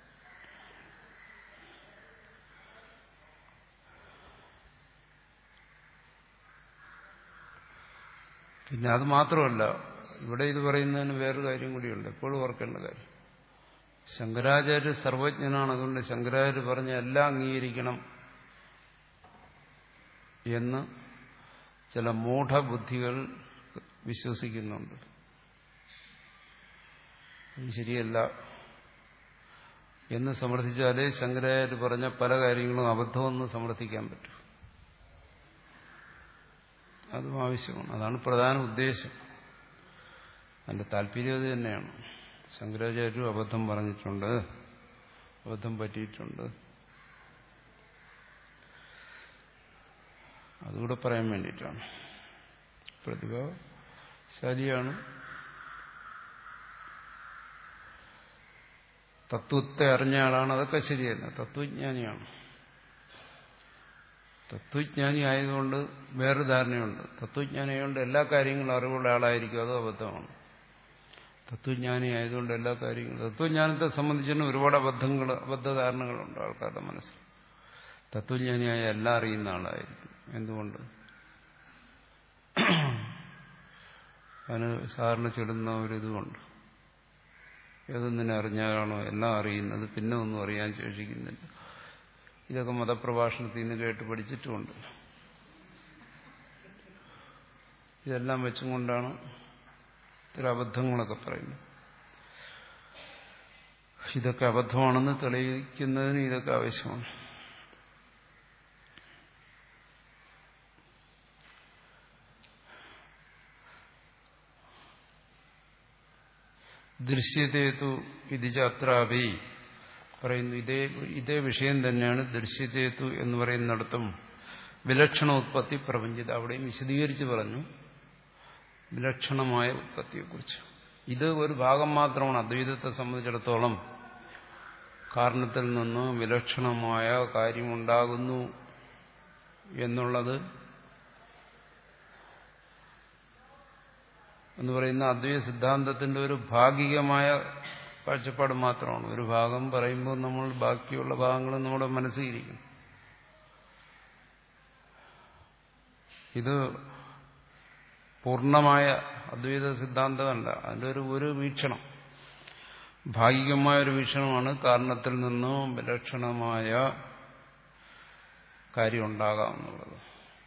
പിന്നെ അത് മാത്രമല്ല, ഇവിടെ ഇത് പറയുന്നതിന് വേറൊരു കാര്യം കൂടിയുണ്ട്, എപ്പോഴും ഓർക്കേണ്ട കാര്യം. ശങ്കരാചാര്യ സർവജ്ഞനാണ്. അതുകൊണ്ട് ശങ്കരാചാര്യ പറഞ്ഞ എല്ലാം അംഗീകരിക്കണം എന്ന് ചില മൂഢബുദ്ധികൾ വിശ്വസിക്കുന്നുണ്ട്. ശരിയല്ല. എന്ന് സമർത്ഥിച്ചാലേ ശങ്കരാചാര്യ പറഞ്ഞ പല കാര്യങ്ങളും അബദ്ധമെന്ന് സമർത്ഥിക്കാൻ പറ്റും. അതും ആവശ്യമാണ്. അതാണ് പ്രധാന ഉദ്ദേശം. അതിന്റെ താല്പര്യം അത് തന്നെയാണ്. ശങ്കരാചാര്യരും അബദ്ധം പറഞ്ഞിട്ടുണ്ട്, അബദ്ധം പറ്റിയിട്ടുണ്ട്. അതുകൂടെ പറയാൻ വേണ്ടിയിട്ടാണ്. പ്രതിഭാശാലിയാണ്, തത്വത്തെ അറിഞ്ഞ ആളാണ്, അതൊക്കെ ശരിയല്ല. തത്വജ്ഞാനിയാണ്. തത്വജ്ഞാനി ആയതുകൊണ്ട് വേറെ ധാരണയുണ്ട്. തത്വജ്ഞാനി ആയതുകൊണ്ട് എല്ലാ കാര്യങ്ങളും അറിവുള്ള ആളായിരിക്കും, അതും അബദ്ധമാണ്. തത്വജ്ഞാനി ആയതുകൊണ്ട് എല്ലാ കാര്യങ്ങളും, തത്വജ്ഞാനത്തെ സംബന്ധിച്ചിട്ട് ഒരുപാട് അബദ്ധങ്ങൾ, അബദ്ധധാരണകളുണ്ട് ആൾക്കാരുടെ മനസ്സിൽ. തത്വജ്ഞാനിയായ എല്ലാം അറിയുന്ന ആളായിരിക്കും. എന്തുകൊണ്ട്? അതിന് സാറിന് ചെല്ലുന്ന ഒരിതുകൊണ്ട്, ഏതൊന്നിനെ അറിഞ്ഞാലാണോ എല്ലാം അറിയുന്നത്, പിന്നെ ഒന്നും അറിയാൻ ശേഷിക്കുന്നില്ല. ഇതൊക്കെ മതപ്രഭാഷണത്തിൽ നിന്ന് കേട്ട് പഠിച്ചിട്ടുമുണ്ട്. ഇതെല്ലാം വെച്ചും കൊണ്ടാണ് ഇത്തരം അബദ്ധങ്ങളൊക്കെ പറയുന്നത്. ഇതൊക്കെ അബദ്ധമാണെന്ന് തെളിയിക്കുന്നതിന് ഇതൊക്കെ ആവശ്യമാണ്. ദൃശ്യതേതു ഇതിജ അത്രാപി പറയുന്നു. ഇതേ ഇതേ വിഷയം തന്നെയാണ് ദൃശ്യതേതു എന്ന് പറയുന്നിടത്തും വിലക്ഷണോത്പത്തി പ്രപഞ്ചിത. അവിടെയും വിശദീകരിച്ച് പറഞ്ഞു വിലക്ഷണമായ ഉത്പത്തിയെക്കുറിച്ച്. ഇത് ഒരു ഭാഗം മാത്രമാണ്. അദ്വൈതത്തെ സംബന്ധിച്ചിടത്തോളം കാരണത്തിൽ നിന്ന് വിലക്ഷണമായ കാര്യമുണ്ടാകുന്നു എന്നുള്ളത് എന്ന് പറയുന്ന അദ്വൈത സിദ്ധാന്തത്തിന്റെ ഒരു ഭാഗികമായ കാഴ്ചപ്പാട് മാത്രമാണ്. ഒരു ഭാഗം പറയുമ്പോൾ നമ്മൾ ബാക്കിയുള്ള ഭാഗങ്ങൾ നമ്മുടെ മനസ്സിലിരിക്കും. ഇത് പൂർണ്ണമായ അദ്വൈത സിദ്ധാന്തമല്ല. അതിൻ്റെ ഒരു ഒരു വീക്ഷണം, ഭാഗികമായ ഒരു വീക്ഷണമാണ്. കാരണത്തിൽ നിന്നും വിലക്ഷണമായ കാര്യം ഉണ്ടാകാം എന്നുള്ളത്.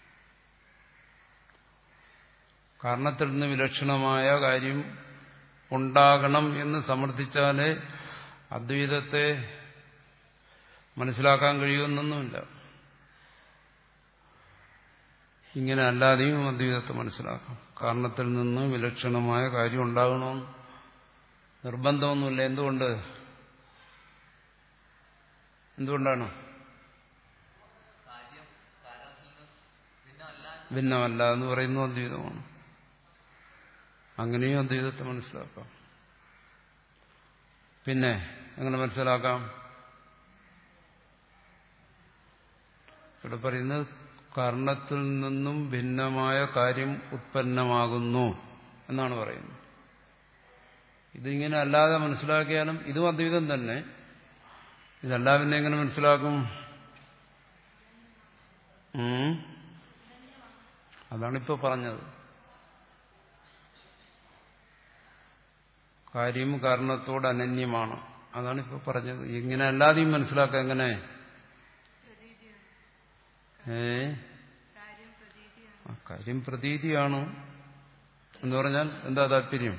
കാരണത്തിൽ നിന്ന് വിലക്ഷണമായ കാര്യം ഉണ്ടാകണം എന്ന് സമർത്ഥിച്ചാലേ അദ്വൈതത്തെ മനസ്സിലാക്കാൻ കഴിയുമെന്നൊന്നുമില്ല. ഇങ്ങനെ അല്ലാതെയും അദ്വൈതത്തെ മനസ്സിലാക്കാം. കാരണത്തിൽ നിന്ന് വിലക്ഷണമായ കാര്യം ഉണ്ടാകണമെന്ന് നിർബന്ധമൊന്നുമില്ല. എന്തുകൊണ്ട്? എന്തുകൊണ്ടാണ്? ഭിന്നമല്ല എന്ന് പറയുന്നു അദ്വൈതമാണ്. അങ്ങനെയും അദ്വൈതത്തെ മനസ്സിലാക്കാം. പിന്നെ എങ്ങനെ മനസ്സിലാക്കാം? ഇവിടെ പറയുന്നത് കാരണത്തിൽ നിന്നും ഭിന്നമായ കാര്യം ഉത്പന്നമാകുന്നു എന്നാണ് പറയുന്നത്. ഇതിങ്ങനെ അല്ലാതെ മനസ്സിലാക്കിയാലും ഇതും അദ്വൈതം തന്നെ. ഇതല്ലാ പിന്നെ എങ്ങനെ മനസ്സിലാക്കും? അതാണിപ്പോ പറഞ്ഞത്. കാര്യം കാരണത്തോട് അനന്യമാണ്. അതാണിപ്പോ പറഞ്ഞത്. ഇങ്ങനെ അല്ലാതെയും മനസ്സിലാക്കാം. എങ്ങനെ? ഏ കാര്യം പ്രതീതിയാണ് എന്ന് പറഞ്ഞാൽ എന്താ താല്പര്യം?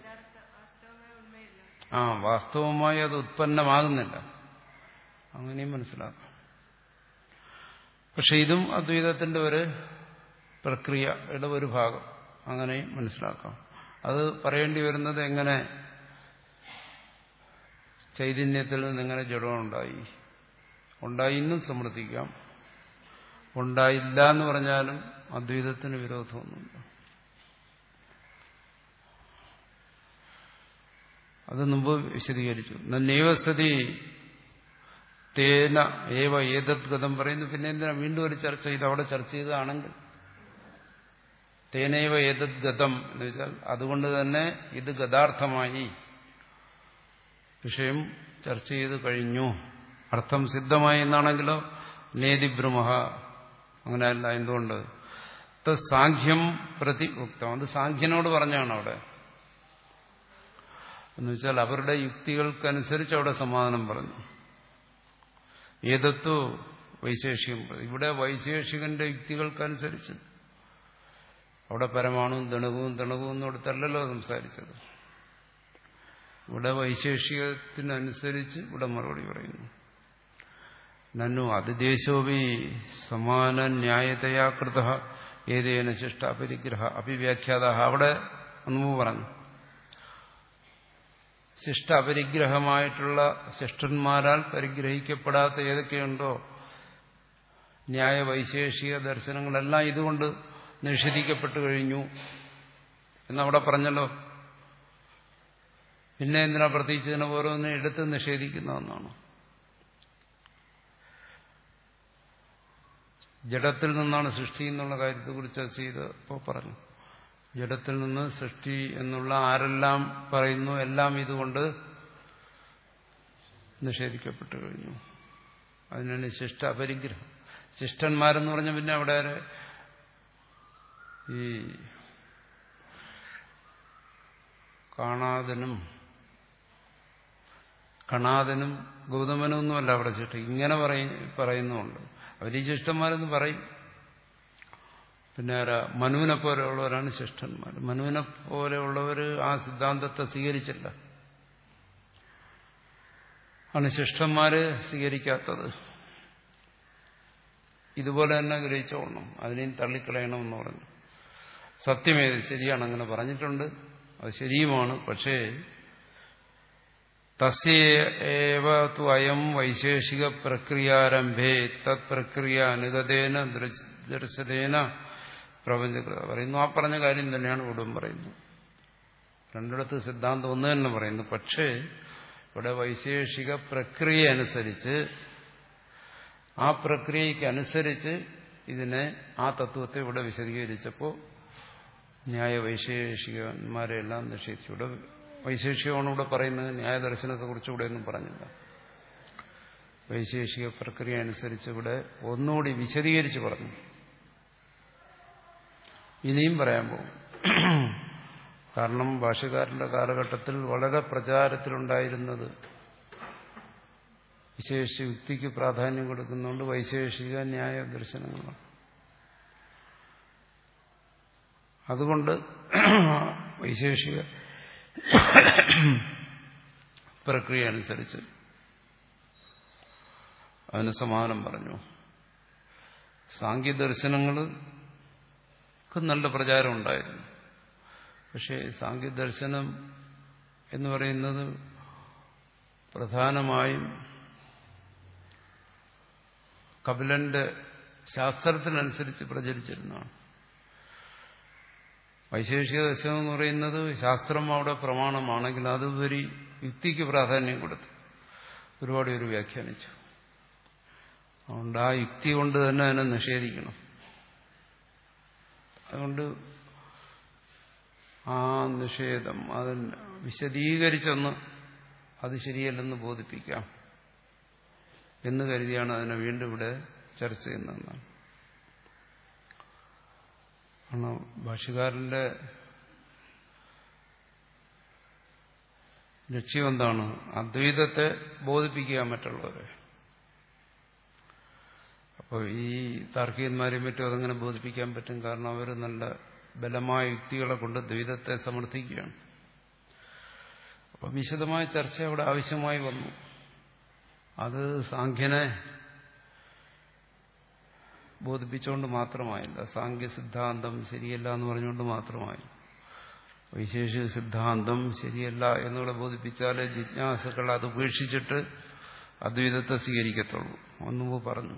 ആ വാസ്തവമായി അത് ഉത്പന്നമാകുന്നില്ല. അങ്ങനെയും മനസ്സിലാക്കാം. പക്ഷെ ഇതും അദ്വൈതത്തിന്റെ ഒരു പ്രക്രിയയുടെ ഒരു ഭാഗം. അങ്ങനെയും മനസ്സിലാക്കാം. അത് പറയേണ്ടി വരുന്നത് എങ്ങനെ? ചൈതന്യത്തിൽ നിന്ന് എങ്ങനെ ജഡം ഉണ്ടായി? ഉണ്ടായി എന്നും സമർത്ഥിക്കാം. ഉണ്ടായില്ല എന്ന് പറഞ്ഞാലും അദ്വൈതത്തിന് വിരോധമൊന്നുമില്ല. അത് മുമ്പ് വിശദീകരിച്ചു. നൈവസ്ഥിതി തേന ഏവ ഏതത് ഗതം പറയുന്നു. പിന്നെ എന്തിനാ വീണ്ടും ഒരു ചർച്ച ചെയ്ത് അവിടെ ചർച്ച ചെയ്തതാണെങ്കിൽ തേനൈവ ഏതത് ഗതം എന്ന് വെച്ചാൽ അതുകൊണ്ട് തന്നെ ഇത് ഗതാർത്ഥമായി വിഷയം ചർച്ച ചെയ്ത് കഴിഞ്ഞു, അർത്ഥം സിദ്ധമായി എന്നാണെങ്കിലോ നേതിബ്രഹ്മ അങ്ങനെയല്ല. എന്തുകൊണ്ട്? സാഖ്യം പ്രതി ഉക്തം. അത് സാഖ്യനോട് പറഞ്ഞാണ് അവിടെ. എന്ന് വെച്ചാൽ അവരുടെ യുക്തികൾക്കനുസരിച്ച് അവിടെ സമാധാനം പറഞ്ഞു. ഏതത്തു വൈശേഷികം. ഇവിടെ വൈശേഷികന്റെ യുക്തികൾക്കനുസരിച്ച്. അവിടെ പരമാണുവും ദണകവും ദണകവും എന്നിടത്തല്ലല്ലോ സംസാരിച്ചത്. ഇവിടെ വൈശേഷികത്തിനനുസരിച്ച് ഇവിടെ മറുപടി പറയുന്നു. നന്നു അതിദേശോപി സമാന ന്യായതയാ കൃത ഏതേന ശിഷ്ട അപരിഗ്രഹ അഭിവ്യാഖ്യാത. അവിടെ മുമ്പ് പറഞ്ഞു ശിഷ്ട അപരിഗ്രഹമായിട്ടുള്ള ശിഷ്ടന്മാരാൽ പരിഗ്രഹിക്കപ്പെടാത്ത ഏതൊക്കെയുണ്ടോ ന്യായ വൈശേഷിക ദർശനങ്ങളെല്ലാം ഇതുകൊണ്ട് നിഷേധിക്കപ്പെട്ടു കഴിഞ്ഞു എന്നവിടെ പറഞ്ഞല്ലോ. പിന്നെ എന്തിനാ പ്രത്യേകിച്ച് ഇതിനെ ഓരോന്നിനെ എടുത്ത് നിഷേധിക്കുന്നതെന്നാണ്. ജഡത്തിൽ നിന്നാണ് സൃഷ്ടി എന്നുള്ള കാര്യത്തെക്കുറിച്ച് ചർച്ച ചെയ്ത് ഇപ്പോൾ പറഞ്ഞു. ജഡത്തിൽ നിന്ന് സൃഷ്ടി എന്നുള്ള ആരെല്ലാം പറയുന്നു എല്ലാം ഇതുകൊണ്ട് നിഷേധിക്കപ്പെട്ടു കഴിഞ്ഞു. അതിനാണ് ശിഷ്ട അപരിഗ്രഹം. ശിഷ്ടന്മാരെന്ന് പറഞ്ഞ പിന്നെ അവിടെ ഈ കാണാതനും കണാദനും ഗൗതമനും ഒന്നുമല്ല അവിടെ ശിഷ്ട. ഇങ്ങനെ പറയുന്നുണ്ട്. അവർ ഈ ശിഷ്ടന്മാരെന്ന് പറയും. പിന്നെ ആരാ മനുവിനെ പോലെയുള്ളവരാണ് ശിഷ്ടന്മാർ. മനുവിനെ പോലെയുള്ളവർ ആ സിദ്ധാന്തത്തെ സ്വീകരിച്ചില്ല. ആണ് ശിഷ്ടന്മാര് സ്വീകരിക്കാത്തത്. ഇതുപോലെ തന്നെ ഗ്രഹിച്ചോളണം. അതിനെയും തള്ളിക്കളയണമെന്ന് പറഞ്ഞു. സത്യമേത് ശരിയാണ്, അങ്ങനെ പറഞ്ഞിട്ടുണ്ട്, അത് ശരിയുമാണ്. പക്ഷേ തസ്യേവ തു അയം വൈശേഷിക പ്രക്രിയാരംഭേ തത് പ്രക്രിയ അനുഗതേന ദർശനേന പ്രപഞ്ചകൃത പറയുന്നു. ആ പറഞ്ഞ കാര്യം തന്നെയാണ് ഇവിടെ പറയുന്നത്. രണ്ടിടത്ത് സിദ്ധാന്തം ഒന്ന് തന്നെ പറയുന്നു. പക്ഷേ ഇവിടെ വൈശേഷിക പ്രക്രിയ അനുസരിച്ച് ആ പ്രക്രിയയ്ക്കനുസരിച്ച് ഇതിനെ ആ തത്വത്തെ ഇവിടെ വിശദീകരിച്ചപ്പോൾ ന്യായ വൈശേഷികന്മാരെല്ലാം നിഷേധിച്ചു. ഇവിടെ വൈശേഷികമാണ് ഇവിടെ പറയുന്നത്. ന്യായദർശനത്തെക്കുറിച്ച് ഇവിടെ ഒന്നും പറഞ്ഞില്ല. വൈശേഷിക പ്രക്രിയ അനുസരിച്ച് ഇവിടെ ഒന്നുകൂടി വിശദീകരിച്ച് പറഞ്ഞു. ഇനിയും പറയാൻ പോകും. കാരണം ഭാഷ്യകാരന്റെ കാലഘട്ടത്തിൽ വളരെ പ്രചാരത്തിലുണ്ടായിരുന്നത് വിശേഷ യുക്തിക്ക് പ്രാധാന്യം കൊടുക്കുന്നുണ്ട് വൈശേഷിക ന്യായ ദർശനങ്ങളാണ്. അതുകൊണ്ട് വൈശേഷിക പ്രക്രിയ അനുസരിച്ച് അതിന് സമാനം പറഞ്ഞു. സാങ്കേദർശനങ്ങൾക്ക് നല്ല പ്രചാരം ഉണ്ടായിരുന്നു. പക്ഷേ സാങ്കേദർശനം എന്ന് പറയുന്നത് പ്രധാനമായും കപിലന്റെ ശാസ്ത്രത്തിനനുസരിച്ച് പ്രചരിച്ചിരുന്നതാണ്. വൈശേഷിക ദർശനം എന്ന് പറയുന്നത് ശാസ്ത്രം അവിടെ പ്രമാണമാണെങ്കിൽ അതുപരി യുക്തിക്ക് പ്രാധാന്യം കൊടുത്തു ഒരുപാട് പേര് വ്യാഖ്യാനിച്ചു. അതുകൊണ്ട് ആ യുക്തി കൊണ്ട് തന്നെ അതിനെ നിഷേധിക്കണം. അതുകൊണ്ട് ആ നിഷേധം അതിന് വിശദീകരിച്ചൊന്ന് അത് ശരിയല്ലെന്ന് ബോധിപ്പിക്കാം എന്ന് കരുതിയാണ് അതിനെ വീണ്ടും ഇവിടെ ചർച്ച ചെയ്യുന്നതെന്നാണ്. കാരണം ഭാഷ്യകാരന്റെ ലക്ഷ്യം എന്താണ്? അദ്വൈതത്തെ ബോധിപ്പിക്കുക മറ്റുള്ളവരെ. അപ്പോൾ ഈ താർക്കികന്മാരെയും മറ്റും അതെങ്ങനെ ബോധിപ്പിക്കാൻ പറ്റും? കാരണം അവർ നല്ല ബലമായ യുക്തികളെ കൊണ്ട് ദ്വൈതത്തെ സമർത്ഥിക്കുകയാണ്. അപ്പം വിശദമായ ചർച്ച അവിടെ ആവശ്യമായി വന്നു. അത് സാഖ്യനെ ബോധിപ്പിച്ചുകൊണ്ട് മാത്രമായില്ല, സാഖ്യ സിദ്ധാന്തം ശരിയല്ല എന്ന് പറഞ്ഞുകൊണ്ട് മാത്രമായി. വൈശേഷിക സിദ്ധാന്തം ശരിയല്ല എന്നുകൂടെ ബോധിപ്പിച്ചാലേ ജിജ്ഞാസുക്കൾ അത് ഉപേക്ഷിച്ചിട്ട് അദ്വൈതത്തെ സ്വീകരിക്കത്തുള്ളൂ. ഒന്നുമ്പ് പറഞ്ഞു.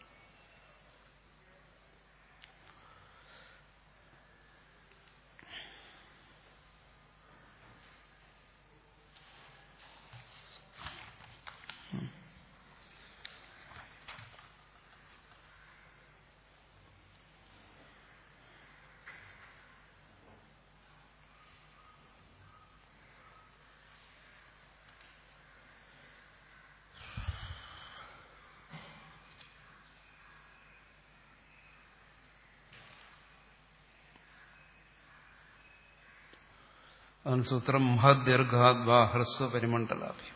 അതാണ് സൂത്രം മഹദ് ദീർഘാദ്വാ ഹ്രസ്വ പരിമണ്ഡലാഭ്യം.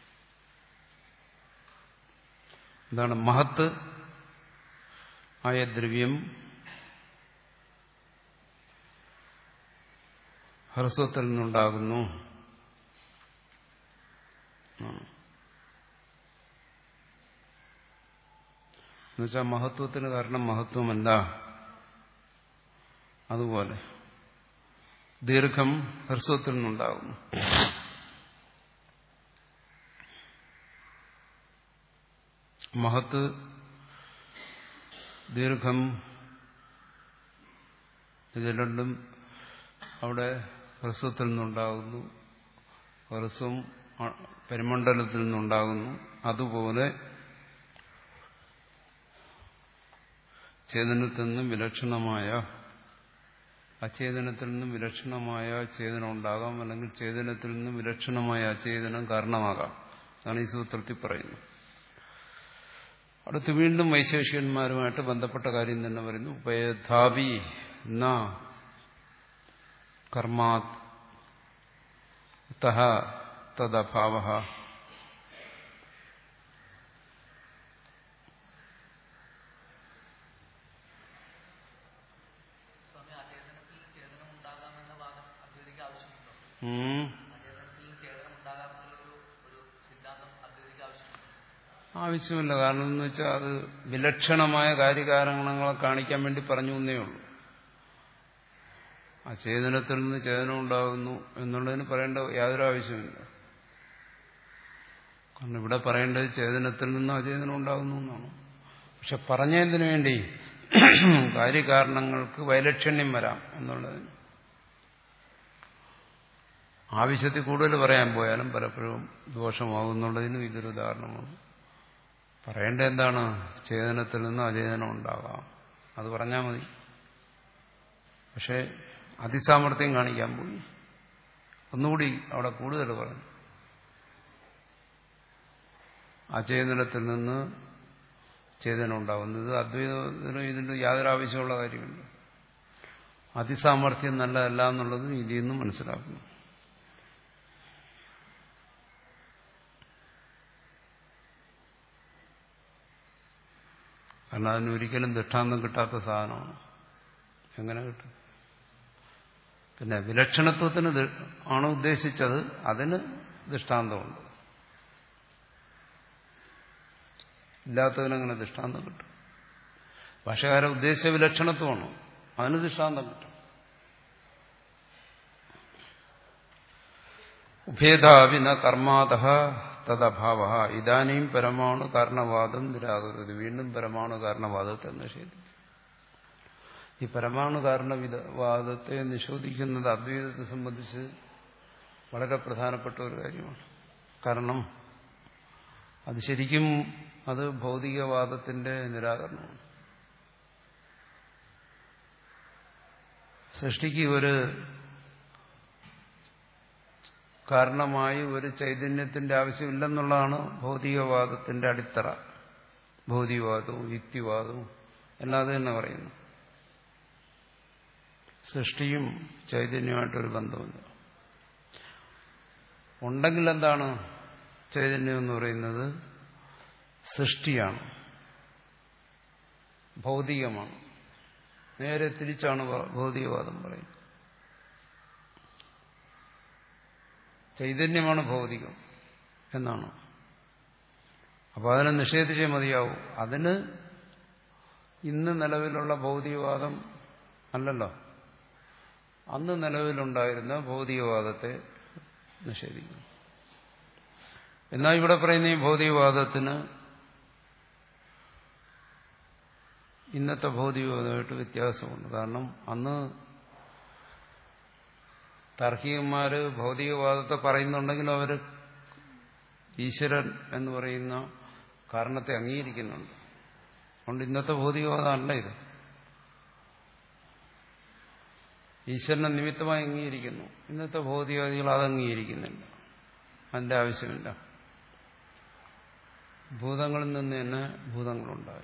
എന്താണ് മഹത്ത് ആയ ദ്രവ്യം ഹ്രസ്വത്തിൽ നിന്നുണ്ടാകുന്നു. എന്നുവെച്ചാൽ മഹത്വത്തിന് കാരണം മഹത്വമല്ല. അതുപോലെ ദീർഘം ഹ്രസ്വത്തിൽ നിന്നുണ്ടാകുന്നു. മഹത്ത് ദീർഘം ഇത് രണ്ടും അവിടെ ഹ്രസ്വത്തിൽ നിന്നുണ്ടാകുന്നു. ഹ്രസ്വം പരിമണ്ഡലത്തിൽ നിന്നുണ്ടാകുന്നു. അതുപോലെ ചേതനത്തിൽ നിന്നും വിലക്ഷണമായ അചേതനത്തിൽ നിന്നും വിലക്ഷണമായ ചേതനം ഉണ്ടാകാം, അല്ലെങ്കിൽ ചേതനത്തിൽ നിന്നും വിലക്ഷണമായ അചേതനം കാരണമാകാം. അതാണ് ഈ സൂത്രത്തിൽ പറയുന്നത്. അടുത്ത് വീണ്ടും വൈശേഷികന്മാരുമായിട്ട് ബന്ധപ്പെട്ട കാര്യം തന്നെ പറയുന്നു. ഉപേധാവി ന കർമാത് തഹ തദഭാവഃ. ആവശ്യമില്ല. കാരണം എന്ന് വെച്ചാൽ അത് വിലക്ഷണമായ കാര്യകാരണങ്ങളെ കാണിക്കാൻ വേണ്ടി പറഞ്ഞു എന്നേ ഉള്ളൂ. ആ ചേതനത്തിൽ നിന്ന് ചേതനം ഉണ്ടാകുന്നു എന്നുള്ളതിന് പറയേണ്ട യാതൊരു ആവശ്യമില്ല. കാരണം ഇവിടെ പറയേണ്ടത് ചേതനത്തിൽ നിന്ന് അചേതനം ഉണ്ടാകുന്നു എന്നാണ്. പക്ഷെ പറഞ്ഞതിന് വേണ്ടി കാര്യകാരണങ്ങൾക്ക് വൈലക്ഷണ്യം വരാം എന്നുള്ളതിന് ആവശ്യത്തിൽ കൂടുതൽ പറയാൻ പോയാലും പലപ്പോഴും ദോഷമാകുന്നുള്ളതിനും ഇതൊരു ഉദാഹരണമാണ്. പറയേണ്ട എന്താണ്? ചേതനത്തിൽ നിന്ന് അചേതനം ഉണ്ടാകാം, അത് പറഞ്ഞാൽ മതി. പക്ഷെ അതിസാമർത്ഥ്യം കാണിക്കാൻ പോയി ഒന്നുകൂടി അവിടെ കൂടുതൽ പറഞ്ഞു. അചേതനത്തിൽ നിന്ന് ചേതനം ഉണ്ടാകുന്നത് അദ്വൈതത്തിന് ഇതിന്റെ യാതൊരു ആവശ്യമുള്ള കാര്യമില്ല. അതിസാമർത്ഥ്യം നല്ലതല്ല എന്നുള്ളതും ഇതിൽ നിന്നും മനസ്സിലാക്കുന്നു. കാരണം അതിനൊരിക്കലും ദൃഷ്ടാന്തം കിട്ടാത്ത സാധനമാണ്. എങ്ങനെ കിട്ടും? പിന്നെ വിലക്ഷണത്വത്തിന് ആണ് ഉദ്ദേശിച്ചത്, അതിന് ദൃഷ്ടാന്തമുണ്ട്. ഇല്ലാത്തതിനങ്ങനെ ദൃഷ്ടാന്തം കിട്ടും. ഭാഷകാരൻ ഉദ്ദേശിച്ച വിലക്ഷണത്വമാണ്, അതിന് ദൃഷ്ടാന്തം കിട്ടും. ഉഭേദാവിന കർമാതഃ തദഭാവഃ. ഇതാനീം പരമാണു കാരണവാദം നിരാകരുത്. വീണ്ടും പരമാണു കാരണവാദത്തെ നിഷേധിക്കും. ഈ പരമാണു കാരണവാദത്തെ നിഷേധിക്കുന്നത് അദ്വൈതത്തെ സംബന്ധിച്ച് വളരെ പ്രധാനപ്പെട്ട ഒരു കാര്യമാണ്. കാരണം അത് ശരിക്കും അത് ഭൗതികവാദത്തിന്റെ നിരാകരണമാണ്. സൃഷ്ടിക്ക് ഒരു കാരണമായി ഒരു ചൈതന്യത്തിന്റെ ആവശ്യമില്ലെന്നുള്ളതാണ് ഭൗതികവാദത്തിന്റെ അടിത്തറ. ഭൗതികവാദവും യുക്തിവാദവും അല്ലാതെ തന്നെ പറയുന്നു. സൃഷ്ടിയും ചൈതന്യമായിട്ടൊരു ബന്ധമില്ല. ഉണ്ടെങ്കിൽ എന്താണ് ചൈതന്യം എന്ന് പറയുന്നത്? സൃഷ്ടിയാണ്, ഭൗതികമാണ്. നേരെ തിരിച്ചാണ് ഭൗതികവാദം പറയുന്നത്. ചൈതന്യമാണ് ഭൗതികം എന്നാണ്. അപ്പോൾ അതിനെ നിഷേധിച്ചേ മതിയാവും. അതിന് ഇന്ന് നിലവിലുള്ള ഭൗതികവാദം അല്ലല്ലോ, അന്ന് നിലവിലുണ്ടായിരുന്ന ഭൗതികവാദത്തെ നിഷേധിക്കുന്നു. എന്നാൽ ഇവിടെ പറയുന്ന ഈ ഭൗതികവാദത്തിന് ഇന്നത്തെ ഭൗതികവാദമായിട്ട് വ്യത്യാസമുണ്ട്. കാരണം അന്ന് താർക്കികന്മാര് ഭൗതികവാദത്തെ പറയുന്നുണ്ടെങ്കിലും അവർ ഈശ്വരൻ എന്ന് പറയുന്ന കാരണത്തെ അംഗീകരിക്കുന്നുണ്ട്. അതുകൊണ്ട് ഇന്നത്തെ ഭൗതികവാദം അല്ല ഇത്. ഈശ്വരനെ നിമിത്തമായി അംഗീകരിക്കുന്നു. ഇന്നത്തെ ഭൗതികവാദികൾ അത് അംഗീകരിക്കുന്നില്ല, അതിന്റെ ആവശ്യമില്ല. ഭൂതങ്ങളിൽ നിന്ന് തന്നെ ഭൂതങ്ങളുണ്ടായി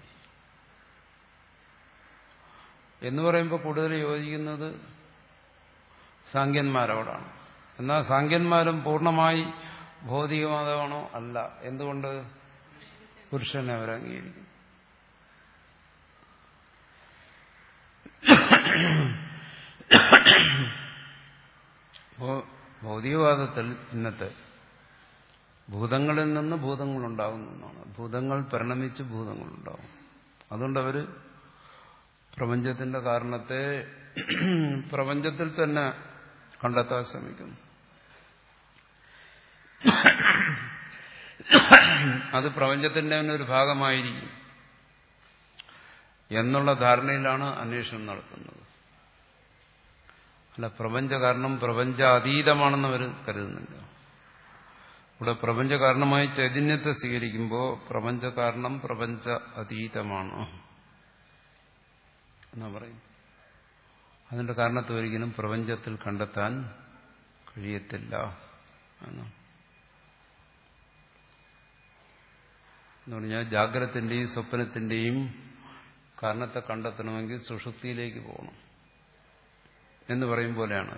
എന്ന് പറയുമ്പോൾ കൂടുതൽ യോജിക്കുന്നത് സാങ്ക്യന്മാരോടാണ്. എന്നാൽ സാങ്ക്യന്മാരും പൂർണ്ണമായി ഭൗതികവാദമാണോ? അല്ല. എന്തുകൊണ്ട്? പുരുഷനെ അവർ അംഗീകരിക്കും. ഭൗതികവാദത്തിൽ ഇന്നത്തെ ഭൂതങ്ങളിൽ നിന്ന് ഭൂതങ്ങളുണ്ടാകുന്നു എന്നാണ്. ഭൂതങ്ങൾ പരിണമിച്ച് ഭൂതങ്ങളുണ്ടാകും. അതുകൊണ്ട് അവർ പ്രപഞ്ചത്തിന്റെ കാരണത്തെ പ്രപഞ്ചത്തിൽ തന്നെ കണ്ടെത്താൻ ശ്രമിക്കുന്നു. അത് പ്രപഞ്ചത്തിന്റെ തന്നെ ഒരു ഭാഗമായിരിക്കും എന്നുള്ള ധാരണയിലാണ് അന്വേഷണം നടത്തുന്നത്. അല്ല, പ്രപഞ്ച കാരണം പ്രപഞ്ച അതീതമാണെന്ന് അവർ കരുതുന്നില്ല. ഇവിടെ പ്രപഞ്ച കാരണമായി ചൈതന്യത്തെ സ്വീകരിക്കുമ്പോൾ പ്രപഞ്ച കാരണം പ്രപഞ്ച അതീതമാണ് എന്നാ പറയും. അതിന്റെ കാരണത്തെ ഒരിക്കലും പ്രപഞ്ചത്തിൽ കണ്ടെത്താൻ കഴിയത്തില്ല എന്നാണ്. എന്ന് പറഞ്ഞാൽ ജാഗ്രതത്തിന്റെയും സ്വപ്നത്തിന്റെയും കാരണത്തെ കണ്ടെത്തണമെങ്കിൽ സുഷുപ്തിയിലേക്ക് പോകണം എന്ന് പറയും പോലെയാണ്.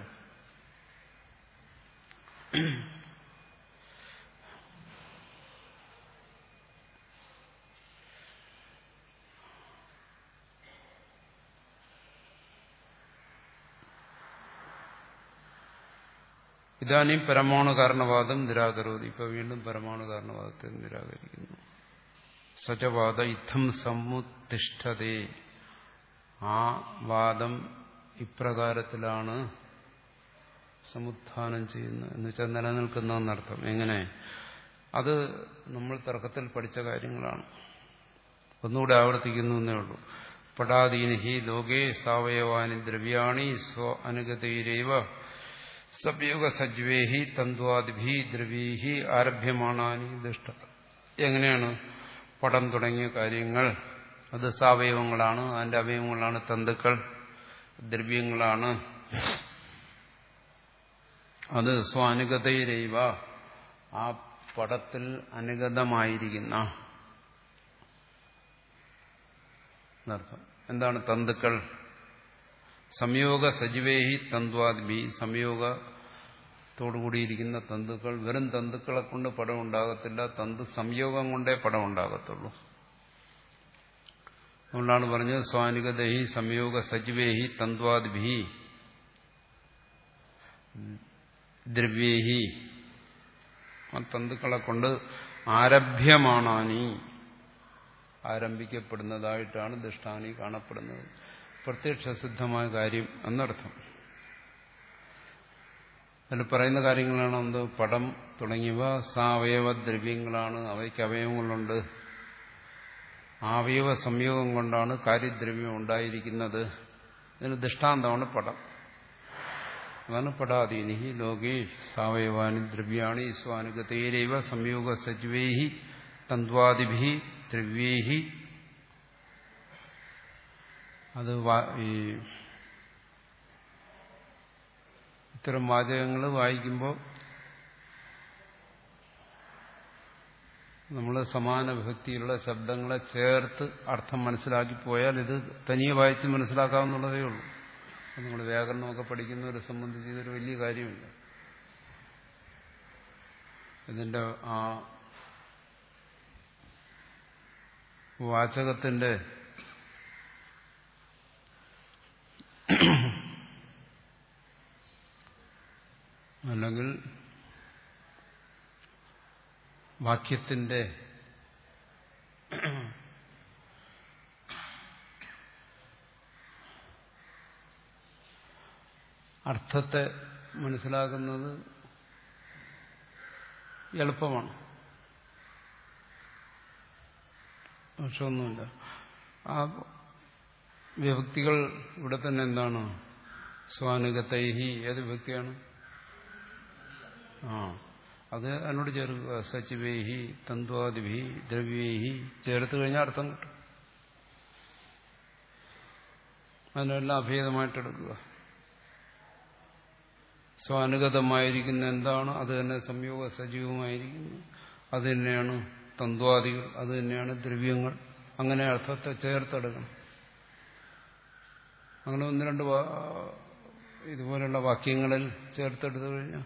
ഇതാനും പരമാണു കാരണവാദം നിരാകരോധി. ഇപ്പൊ വീണ്ടും പരമാണു കാരണവാദത്തെ നിരാകരിക്കുന്നു. സചവാദ ഇത്തം സമുത്തിഷ്ഠതേ. ആ വാദം ഇപ്രകാരത്തിലാണ് സമുത്ഥാനം ചെയ്യുന്നത് എന്ന് വെച്ചാൽ നിലനിൽക്കുന്നതെന്നർത്ഥം. എങ്ങനെ? അത് നമ്മൾ തർക്കത്തിൽ പഠിച്ച കാര്യങ്ങളാണ്. ഒന്നുകൂടെ ആവർത്തിക്കുന്നു എന്നേ ഉള്ളൂ. പടാദീനി ഹി ലോകേ സാവയവാനി ദ്രവ്യാണി സ്വ അനുഗതൈരൈവ സപ്യോഗ സജ്വേഹി തന്ത്വാദിഭി ദ്രവീഹി ആരഭ്യമാണാനി ദുഷ്ട. എങ്ങനെയാണ്? പടം തുടങ്ങിയ കാര്യങ്ങൾ അത് സാവയവങ്ങളാണ്. അതിന്റെ അവയവങ്ങളാണ് തന്തുക്കൾ, ദ്രവ്യങ്ങളാണ്. അത് സ്വാനുഗതൈരൈവ, ആ പടത്തിൽ അനുഗതമായിരിക്കുന്ന എന്നർത്ഥം. എന്താണ് തന്തുക്കൾ? സംയോഗ സജീവേഹി തന്ത്വാദ്ഭി. സംയോഗത്തോടുകൂടിയിരിക്കുന്ന തന്തുക്കൾ. വെറും തന്തുക്കളെ കൊണ്ട് പടം ഉണ്ടാകത്തില്ല, തന്തു സംയോഗം കൊണ്ടേ പടം ഉണ്ടാകത്തുള്ളൂ. അതുകൊണ്ടാണ് പറഞ്ഞത് സ്വാനുഗതഹി സംയോഗ സജീവേഹി തന്ത്വാദ്ഭി ദ്രവ്യേഹി. ആ തന്തുക്കളെ കൊണ്ട് ആരഭ്യമാണാനി, ആരംഭിക്കപ്പെടുന്നതായിട്ടാണ് ദൃഷ്ടാനി കാണപ്പെടുന്നത്. പ്രത്യക്ഷ സിദ്ധമായ കാര്യം എന്നർത്ഥം. അതിൽ പറയുന്ന കാര്യങ്ങളാണ് എന്ത്? പടം തുടങ്ങിയവ സാവയവ ദ്രവ്യങ്ങളാണ്. അവയ്ക്ക് അവയവങ്ങളുണ്ട്. അവയവ സംയോഗം കൊണ്ടാണ് കാര്യദ്രവ്യം ഉണ്ടായിരിക്കുന്നത്. ഇതിന് ദൃഷ്ടാന്തമാണ് പടം. അതാണ് പടാദീനി ലോകേ സാവയവാനി ദ്രവ്യാണി സ്വാനുഗതൈരൈവ സംയോഗ സജ്വേഹി തന്ത്വാദിഭി ദ്രവ്യേഹി. അത് ഈ ഇത്തരം വാചകങ്ങൾ വായിക്കുമ്പോൾ നമ്മൾ സമാന വിഭക്തിയിലുള്ള ശബ്ദങ്ങളെ ചേർത്ത് അർത്ഥം മനസ്സിലാക്കി പോയാൽ ഇത് തനിയെ വായിച്ച് മനസ്സിലാക്കാവുന്നതേ ഉള്ളൂ. നമ്മൾ വ്യാകരണമൊക്കെ പഠിക്കുന്നവരെ സംബന്ധിച്ച് ഇതൊരു വലിയ കാര്യമില്ല. ഇതിന്റെ ആ വാചകത്തിന്റെ അല്ലെങ്കിൽ വാക്യത്തിന്റെ അർത്ഥത്തെ മനസ്സിലാക്കുന്നത് എളുപ്പമാണ്. പക്ഷെ ഒന്നുമില്ല. ആ വിഭക്തികൾ ഇവിടെ തന്നെ എന്താണ്? സ്വാനുഗതൈഹി. ഏത് വിഭക്തിയാണ്? ആ അത് അതിനോട് ചേർക്കുക. സച്ചിവേഹി തന്ത്വാദിഭി ദ്രവ്യേഹി ചേർത്ത് കഴിഞ്ഞാൽ അർത്ഥം കിട്ടും. അതിനെല്ലാം അഭേദമായിട്ടെടുക്കുക. സ്വാനുഗതമായിരിക്കുന്ന എന്താണ്? അത് തന്നെ സംയോഗ സജീവമായിരിക്കുന്നു. അത് തന്നെയാണ് തന്ത്വാദികൾ, അത് തന്നെയാണ് ദ്രവ്യങ്ങൾ. അങ്ങനെ അർത്ഥത്തെ ചേർത്തെടുക്കണം. അങ്ങനെ ഒന്ന് രണ്ട് ഇതുപോലുള്ള വാക്യങ്ങളിൽ ചേർത്തെടുത്തു കഴിഞ്ഞാൽ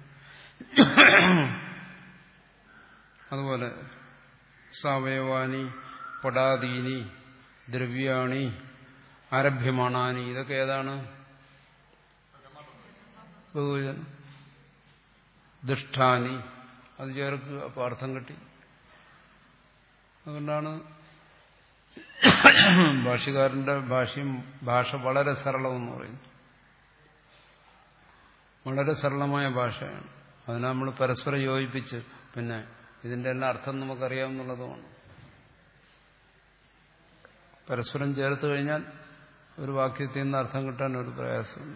അതുപോലെ സാവയവാനി പടാദീനി ദ്രവ്യാണി ആരഭ്യമാണാനി. ഇതൊക്കെ ഏതാണ്? ബഹുവചനം. ദുഷ്ടാനി അത് ചേർക്കുക, അപ്പോൾ അർത്ഥം കിട്ടി. അതുകൊണ്ടാണ് ഭാഷ്യകാരന്റെ ഭാഷ്യം ഭാഷ വളരെ സരളമെന്ന് പറയുന്നു. വളരെ സരളമായ ഭാഷയാണ്. അതിനെ നമ്മൾ പരസ്പരം യോജിപ്പിച്ച് പിന്നെ ഇതിന്റെ എല്ലാം അർത്ഥം നമുക്കറിയാവുന്നതുമാണ്. പരസ്പരം ചേർത്ത് കഴിഞ്ഞാൽ ഒരു വാക്യത്തിൽ നിന്ന് അർത്ഥം കിട്ടാൻ ഒരു പ്രയാസമില്ല.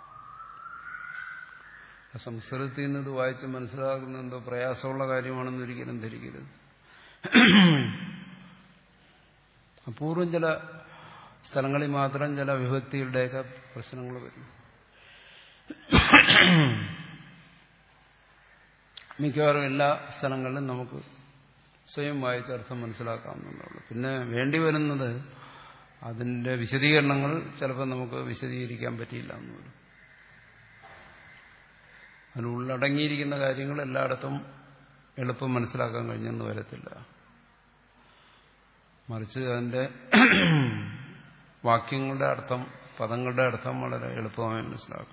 സംസ്കൃതത്തിൽ നിന്ന് ഇത് വായിച്ച് മനസ്സിലാക്കുന്ന എന്തോ പ്രയാസമുള്ള കാര്യമാണെന്ന് ഒരിക്കലും ധരിക്കരുത്. അപൂർവം ചില സ്ഥലങ്ങളിൽ മാത്രം ചില വിഭക്തികളുടെയൊക്കെ പ്രശ്നങ്ങൾ വരും. മിക്കവാറും എല്ലാ സ്ഥലങ്ങളിലും നമുക്ക് സ്വയം വായിച്ച അർത്ഥം മനസ്സിലാക്കാവുന്നതുള്ളൂ. പിന്നെ വേണ്ടി വരുന്നത് അതിന്റെ വിശദീകരണങ്ങൾ ചിലപ്പോൾ നമുക്ക് വിശദീകരിക്കാൻ പറ്റിയില്ല എന്ന് വരും. അതിനുള്ളടങ്ങിയിരിക്കുന്ന കാര്യങ്ങൾ എല്ലായിടത്തും എളുപ്പം മനസ്സിലാക്കാൻ കഴിഞ്ഞെന്ന് വരത്തില്ല. മറിച്ച് അതിന്റെ വാക്യങ്ങളുടെ അർത്ഥം, പദങ്ങളുടെ അർത്ഥം വളരെ എളുപ്പമായി മനസ്സിലാക്കും.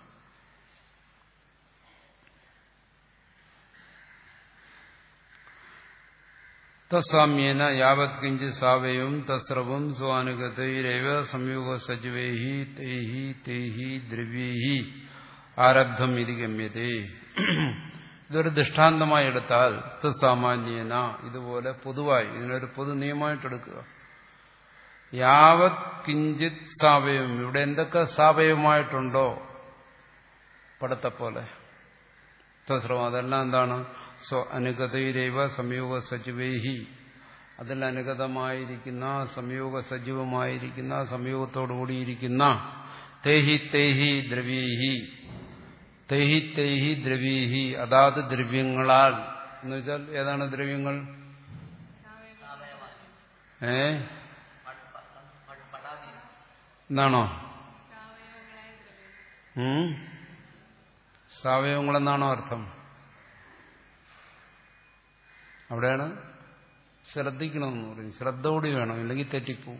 തസാമ്യേന യാവത് കിഞ്ചിത് സാവയവം തസ്രവം സ്വാനുഗതൈരൈവ സംയോഗ സജീവൈഹി തൈഹി തൈഹി ദ്രവ്യൈഹി ആരബ്ധം ഇതി ഗമ്യതേ. ഇതൊരു ദൃഷ്ടാന്തമായി എടുത്താൽ തസാമാന്യേന, ഇതുപോലെ പൊതുവായി ഇതിനൊരു പൊതു നിയമമായിട്ടെടുക്കുക. യാവത് കിഞ്ചിത് സാവയവം, ഇവിടെ എന്തൊക്കെ സാവയവമായിട്ടുണ്ടോ പടത്തെപ്പോലെ തസ്രവം, അതെല്ലാം എന്താണ്? സ്വ അനുഗതൈരൈവ സംയോഗ സജീവൈഹി, അതിൽ അനുഗതമായിരിക്കുന്ന സംയോഗ സജീവമായിരിക്കുന്ന സംയോഗത്തോടുകൂടിയിരിക്കുന്ന തേഹി തേഹി ദ്രവ്യൈഹി, തേഹി തേഹി ദ്രവ്യൈഹി, അതാത് ദ്രവ്യങ്ങളാൽ. എന്ന് വെച്ചാൽ ഏതാണ് ദ്രവ്യങ്ങൾ? ഏ എന്നാണോ? സാവയവങ്ങളെന്നാണോ അർത്ഥം? അവിടെയാണ് ശ്രദ്ധിക്കണമെന്ന് പറയും. ശ്രദ്ധ കൂടി വേണം, ഇല്ലെങ്കിൽ തെറ്റിപ്പോവും.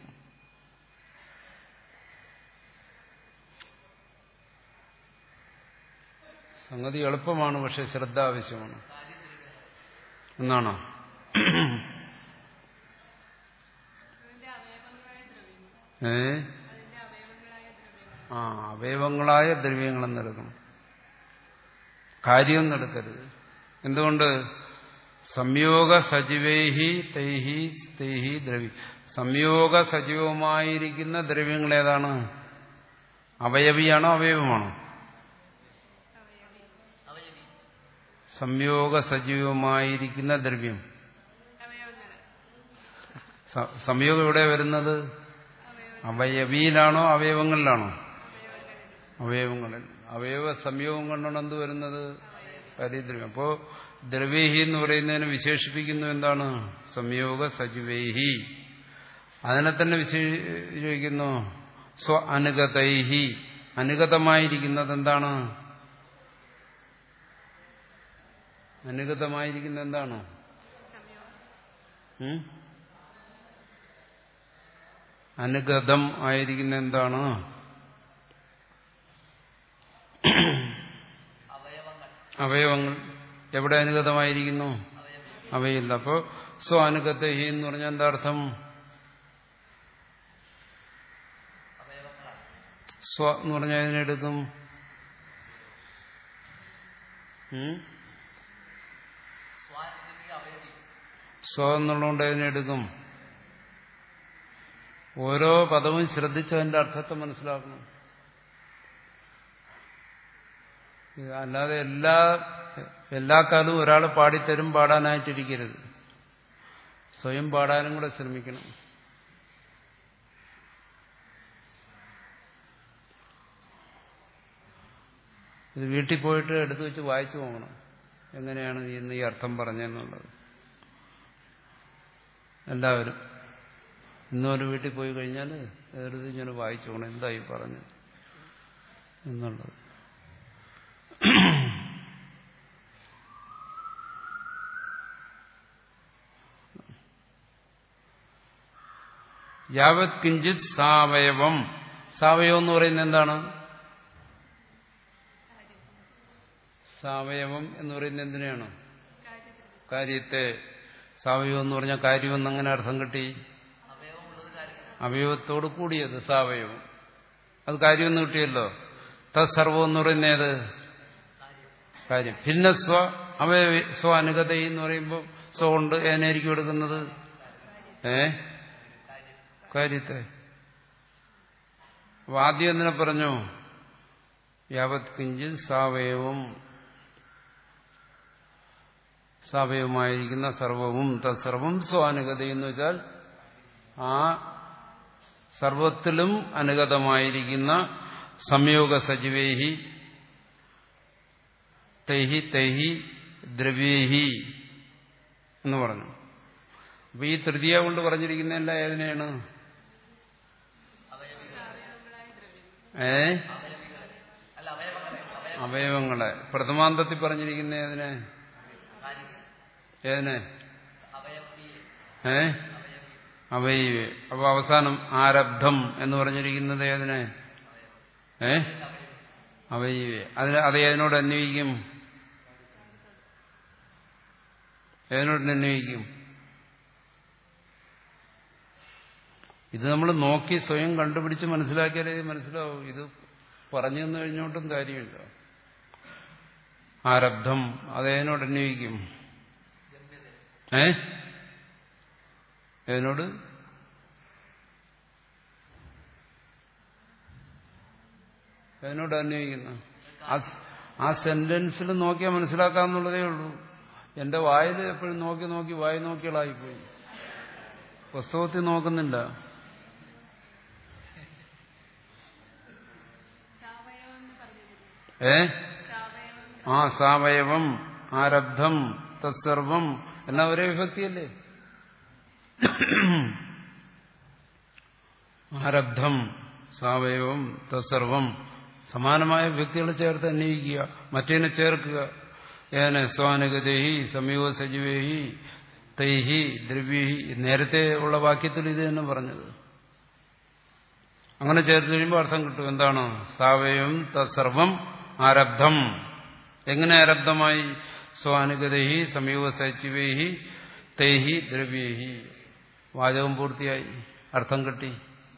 സംഗതി എളുപ്പമാണ്, പക്ഷെ ശ്രദ്ധ ആവശ്യമാണ് എന്നാണോ? ഏ ആ അവയവങ്ങളായ ദ്രവ്യങ്ങളെന്നെടുക്കണം, കാര്യം എന്നെടുക്കരുത്. എന്തുകൊണ്ട്? സംയോഗ സജീവൈഹി തൈഹി തൈഹി ദ്രവ്യ, സംയോഗ സജീവമായിരിക്കുന്ന ദ്രവ്യങ്ങൾ ഏതാണ്? അവയവിയാണോ അവയവമാണോ? സംയോഗ സജീവമായിരിക്കുന്ന ദ്രവ്യം. സംയോഗം എവിടെ വരുന്നത്? അവയവിയിലാണോ അവയവങ്ങളിലാണോ? അവയവങ്ങളിൽ. അവയവ സംയോഗം കൊണ്ടാണ് എന്ത് വരുന്നത്? പരിദ്രവ്യം. അപ്പോ ദ്രവ്യഹി എന്ന് പറയുന്നതിന് വിശേഷിപ്പിക്കുന്നു എന്താണ്? സംയോഗ സജീവൈഹി. അതിനെ തന്നെ വിശേഷിപ്പിക്കുന്നു സ്വ അനുഗതൈഹി. അനുഗതമായിരിക്കുന്നത് എന്താണ്? അനുഗതമായിരിക്കുന്നത് എന്താണ്? അനുഗതം ആയിരിക്കുന്ന എന്താണ്? അവയവങ്ങൾ. എവിടെ അനുഗതമായിരിക്കുന്നു? അവയില്ല. അപ്പോ സ്വ അനുഗതഹി എന്ന് പറഞ്ഞാൽ എന്താ അർത്ഥം? സ്വ എന്ന് പറഞ്ഞാൽ അതിനെടുക്കും സ്വ എന്നുള്ളതുകൊണ്ട് അതിനെടുക്കും. ഓരോ പദവും ശ്രദ്ധിച്ച് അതിന്റെ അർത്ഥത്തെ മനസ്സിലാക്കണം. അല്ലാതെ എല്ലാ എല്ലാ കാലവും ഒരാൾ പാടിത്തരും പാടാനായിട്ടിരിക്കരുത്. സ്വയം പാടാനും കൂടെ ശ്രമിക്കണം. ഇത് വീട്ടിൽ പോയിട്ട് എടുത്തു വെച്ച് വായിച്ചു പോകണം, എങ്ങനെയാണ് ഇന്ന് ഈ അർത്ഥം പറഞ്ഞെന്നുള്ളത്. എല്ലാവരും ഇന്നൊരു വീട്ടിൽ പോയി കഴിഞ്ഞാൽ എടുത്ത് ഇങ്ങനെ വായിച്ചു പോകണം, എന്തായി പറഞ്ഞത് എന്നുള്ളത്. യാവത് കിഞ്ചിത് സാവയവം. സാവയവം എന്ന് പറയുന്നത് എന്താണ്? സാവയവം എന്ന് പറയുന്നത് എന്തിനാണ്? കാര്യത്തെ സാവയവം എന്ന് പറഞ്ഞാൽ കാര്യമെന്ന് അങ്ങനെ അർത്ഥം കിട്ടി. അവയവത്തോട് കൂടിയത് സാവയവം, അത് കാര്യമെന്ന് കിട്ടിയല്ലോ. തത്സർവം എന്ന് പറയുന്നേത് കാര്യം. ഭിന്ന സ്വ അവയവ സ്വ അനുഗത എന്ന് പറയുമ്പോൾ സ്വ കൊണ്ട് ഏനായിരിക്കും എടുക്കുന്നത്? ഏ കാര്യത്തെ. അപ്പൊ ആദ്യം എന്തിനെ പറഞ്ഞു? യാവത് കിഞ്ചിത് സാവയവം, സാവയവമായിരിക്കുന്ന സർവവും തത്സർവം സ്വാനുഗത എന്ന് വെച്ചാൽ ആ സർവത്തിലും അനുഗതമായിരിക്കുന്ന സംയോഗ സജീവേഹി തൈഹി തൈഹി ദ്രവ്യേഹി എന്ന് പറഞ്ഞു. അപ്പൊ ഈ തൃതീയ കൊണ്ട് പറഞ്ഞിരിക്കുന്നതല്ല ഏതിനെയാണ്? ഏ അവയവങ്ങളെ. പ്രഥമാന്തത്തിൽ പറഞ്ഞിരിക്കുന്ന ഏതിനെ? ഏതിനെ? ഏ അവയവ. അപ്പൊ അവസാനം ആരബ്ധം എന്ന് പറഞ്ഞിരിക്കുന്നത് ഏതിനെ? ഏ അവയവ. അതിന് അത് ഏതിനോട് അന്വയിക്കും? ഏതിനോട് അന്വയിക്കും? ഇത് നമ്മൾ നോക്കി സ്വയം കണ്ടുപിടിച്ച് മനസ്സിലാക്കിയാലേ മനസ്സിലാവും. ഇത് പറഞ്ഞു തന്നു കഴിഞ്ഞോട്ടും കാര്യമില്ല. ആരബ്ധം അതേതിനോട് അന്വയിക്കും? ഏ ഏതിനോട്? ഏതിനോട് അന്വയിക്കുന്നു? ആ സെന്റൻസിൽ നോക്കിയാൽ മനസ്സിലാക്കാന്നുള്ളതേ ഉള്ളൂ. എന്റെ വായിൽ എപ്പോഴും നോക്കി നോക്കി വായി നോക്കികളായിപ്പോയി, പുസ്തകത്തിൽ നോക്കുന്നില്ല. ഏ ആ സാവയവം ആരബ്ധം തത്സർവം എന്നാ ഒരേ വിഭക്തിയല്ലേ? ആരബ്ധം സാവയവം തത്സർവം സമാനമായ വിഭക്തികൾ ചേർത്ത് അന്വയിക്കുക, മറ്റേനെ ചേർക്കുക. ഏനെ സ്വാനുഗതേഹി സംയോഗ സജീവേഹി തൈഹി ദ്രവ്യേഹി. നേരത്തെ ഉള്ള വാക്യത്തിൽ ഇത് തന്നെ പറഞ്ഞത്. അങ്ങനെ ചേർത്ത് കഴിയുമ്പോൾ അർത്ഥം കിട്ടും. എന്താണ്? സാവയവം തത്സർവം ആരബ്ധം. എങ്ങനെ ആരബ്ധമായി? സ്വാനുഗതേഹി സംയോഗ സജീവേഹി തൈഹി ദ്രവ്യേഹി. വാചകം പൂർത്തിയായി, അർത്ഥം കിട്ടി.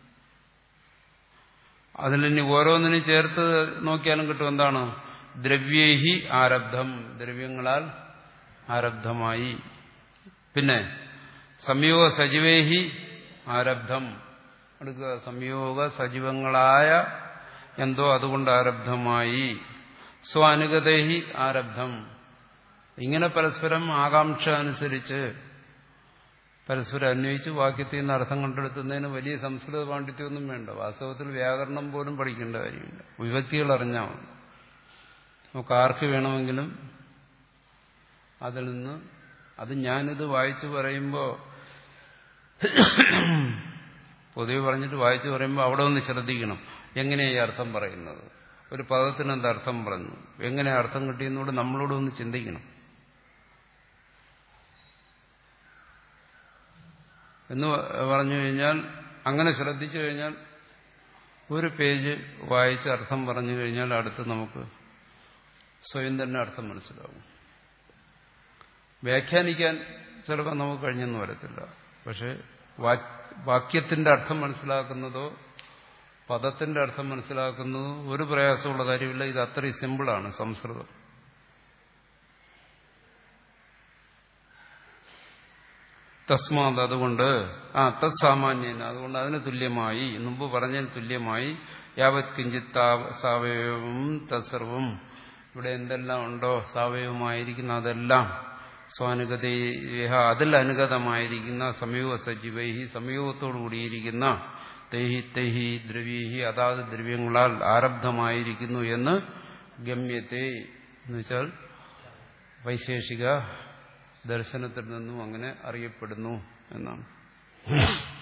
അതിലിനി ഓരോന്നിനും ചേർത്ത് നോക്കിയാലും കിട്ടും. എന്താണ്? ദ്രവ്യേഹി ആരബ്ധം, ദ്രവ്യങ്ങളാൽ ആരബ്ധമായി. പിന്നെ സംയോഗ സജീവേഹി ആരബ്ധം എടുക്കുക, സംയോഗ സജീവങ്ങളായ എന്തോ അതുകൊണ്ട് ആരബ്ധമായി. സ്വാനുഗതേഹി ആരബ്ധം. ഇങ്ങനെ പരസ്പരം ആകാംക്ഷ അനുസരിച്ച് പരസ്പരം അന്വയിച്ച് വാക്യത്തിൽ നിന്ന് അർത്ഥം കണ്ടെടുത്തുന്നതിന് വലിയ സംസ്കൃത പാണ്ഡിത്യമൊന്നും വേണ്ട. വാസ്തവത്തിൽ വ്യാകരണം പോലും പഠിക്കേണ്ട കാര്യമില്ല, വിഭക്തികൾ അറിഞ്ഞാൽ മതി. നമുക്ക് ആർക്ക് വേണമെങ്കിലും അതിൽ നിന്ന് അത് ഞാനിത് വായിച്ചു പറയുമ്പോൾ പൊതുവെ പറഞ്ഞിട്ട് വായിച്ചു പറയുമ്പോൾ അവിടെ ഒന്ന് ശ്രദ്ധിക്കണം. എങ്ങനെയാണ് ഈ അർത്ഥം പറയുന്നത്? ഒരു പദത്തിന് എന്ത് അർത്ഥം പറഞ്ഞു, എങ്ങനെ അർത്ഥം കിട്ടിയെന്നോട് നമ്മളോട് ഒന്ന് ചിന്തിക്കണം. എന്ന് പറഞ്ഞു കഴിഞ്ഞാൽ, അങ്ങനെ ശ്രദ്ധിച്ചു കഴിഞ്ഞാൽ ഒരു പേജ് വായിച്ച് അർത്ഥം പറഞ്ഞു കഴിഞ്ഞാൽ അടുത്ത് നമുക്ക് സ്വയം തന്നെ അർത്ഥം മനസ്സിലാവും. വ്യാഖ്യാനിക്കാൻ ചിലപ്പോൾ നമുക്ക് കഴിഞ്ഞെന്ന് വരത്തില്ല. പക്ഷെ വാക്യത്തിന്റെ അർത്ഥം മനസ്സിലാക്കുന്നതോ പദത്തിന്റെ അർത്ഥം മനസ്സിലാക്കുന്നതോ ഒരു പ്രയാസമുള്ള കാര്യമില്ല. ഇത് അത്രയും സിമ്പിളാണ് സംസ്കൃതം. തസ്മാത് അതുകൊണ്ട് ആ തത് സാമാന്യന അതുകൊണ്ട് അതിന് തുല്യമായി, മുമ്പ് പറഞ്ഞതിന് തുല്യമായി, യാവത് കിഞ്ചിത് സാവയവം തത്സർവം, ഇവിടെ എന്തെല്ലാം ഉണ്ടോ സാവയവമായിരിക്കുന്ന അതെല്ലാം സ്വാനുഗതേഹ അതിൽ അനുഗതമായിരിക്കുന്ന സംയോഗ സജീവൈഹി സംയോഗത്തോടു കൂടിയിരിക്കുന്ന തൈഹി തൈഹി ദ്രവ്യേഹി അതാത് ദ്രവ്യങ്ങളാൽ ആരബ്ധമായിരിക്കുന്നു എന്ന് ഗമ്യത്തെ എന്ന് വെച്ചാൽ വൈശേഷിക ദർശനത്തിൽ നിന്നും അങ്ങനെ അറിയപ്പെടുന്നു എന്നാണ്.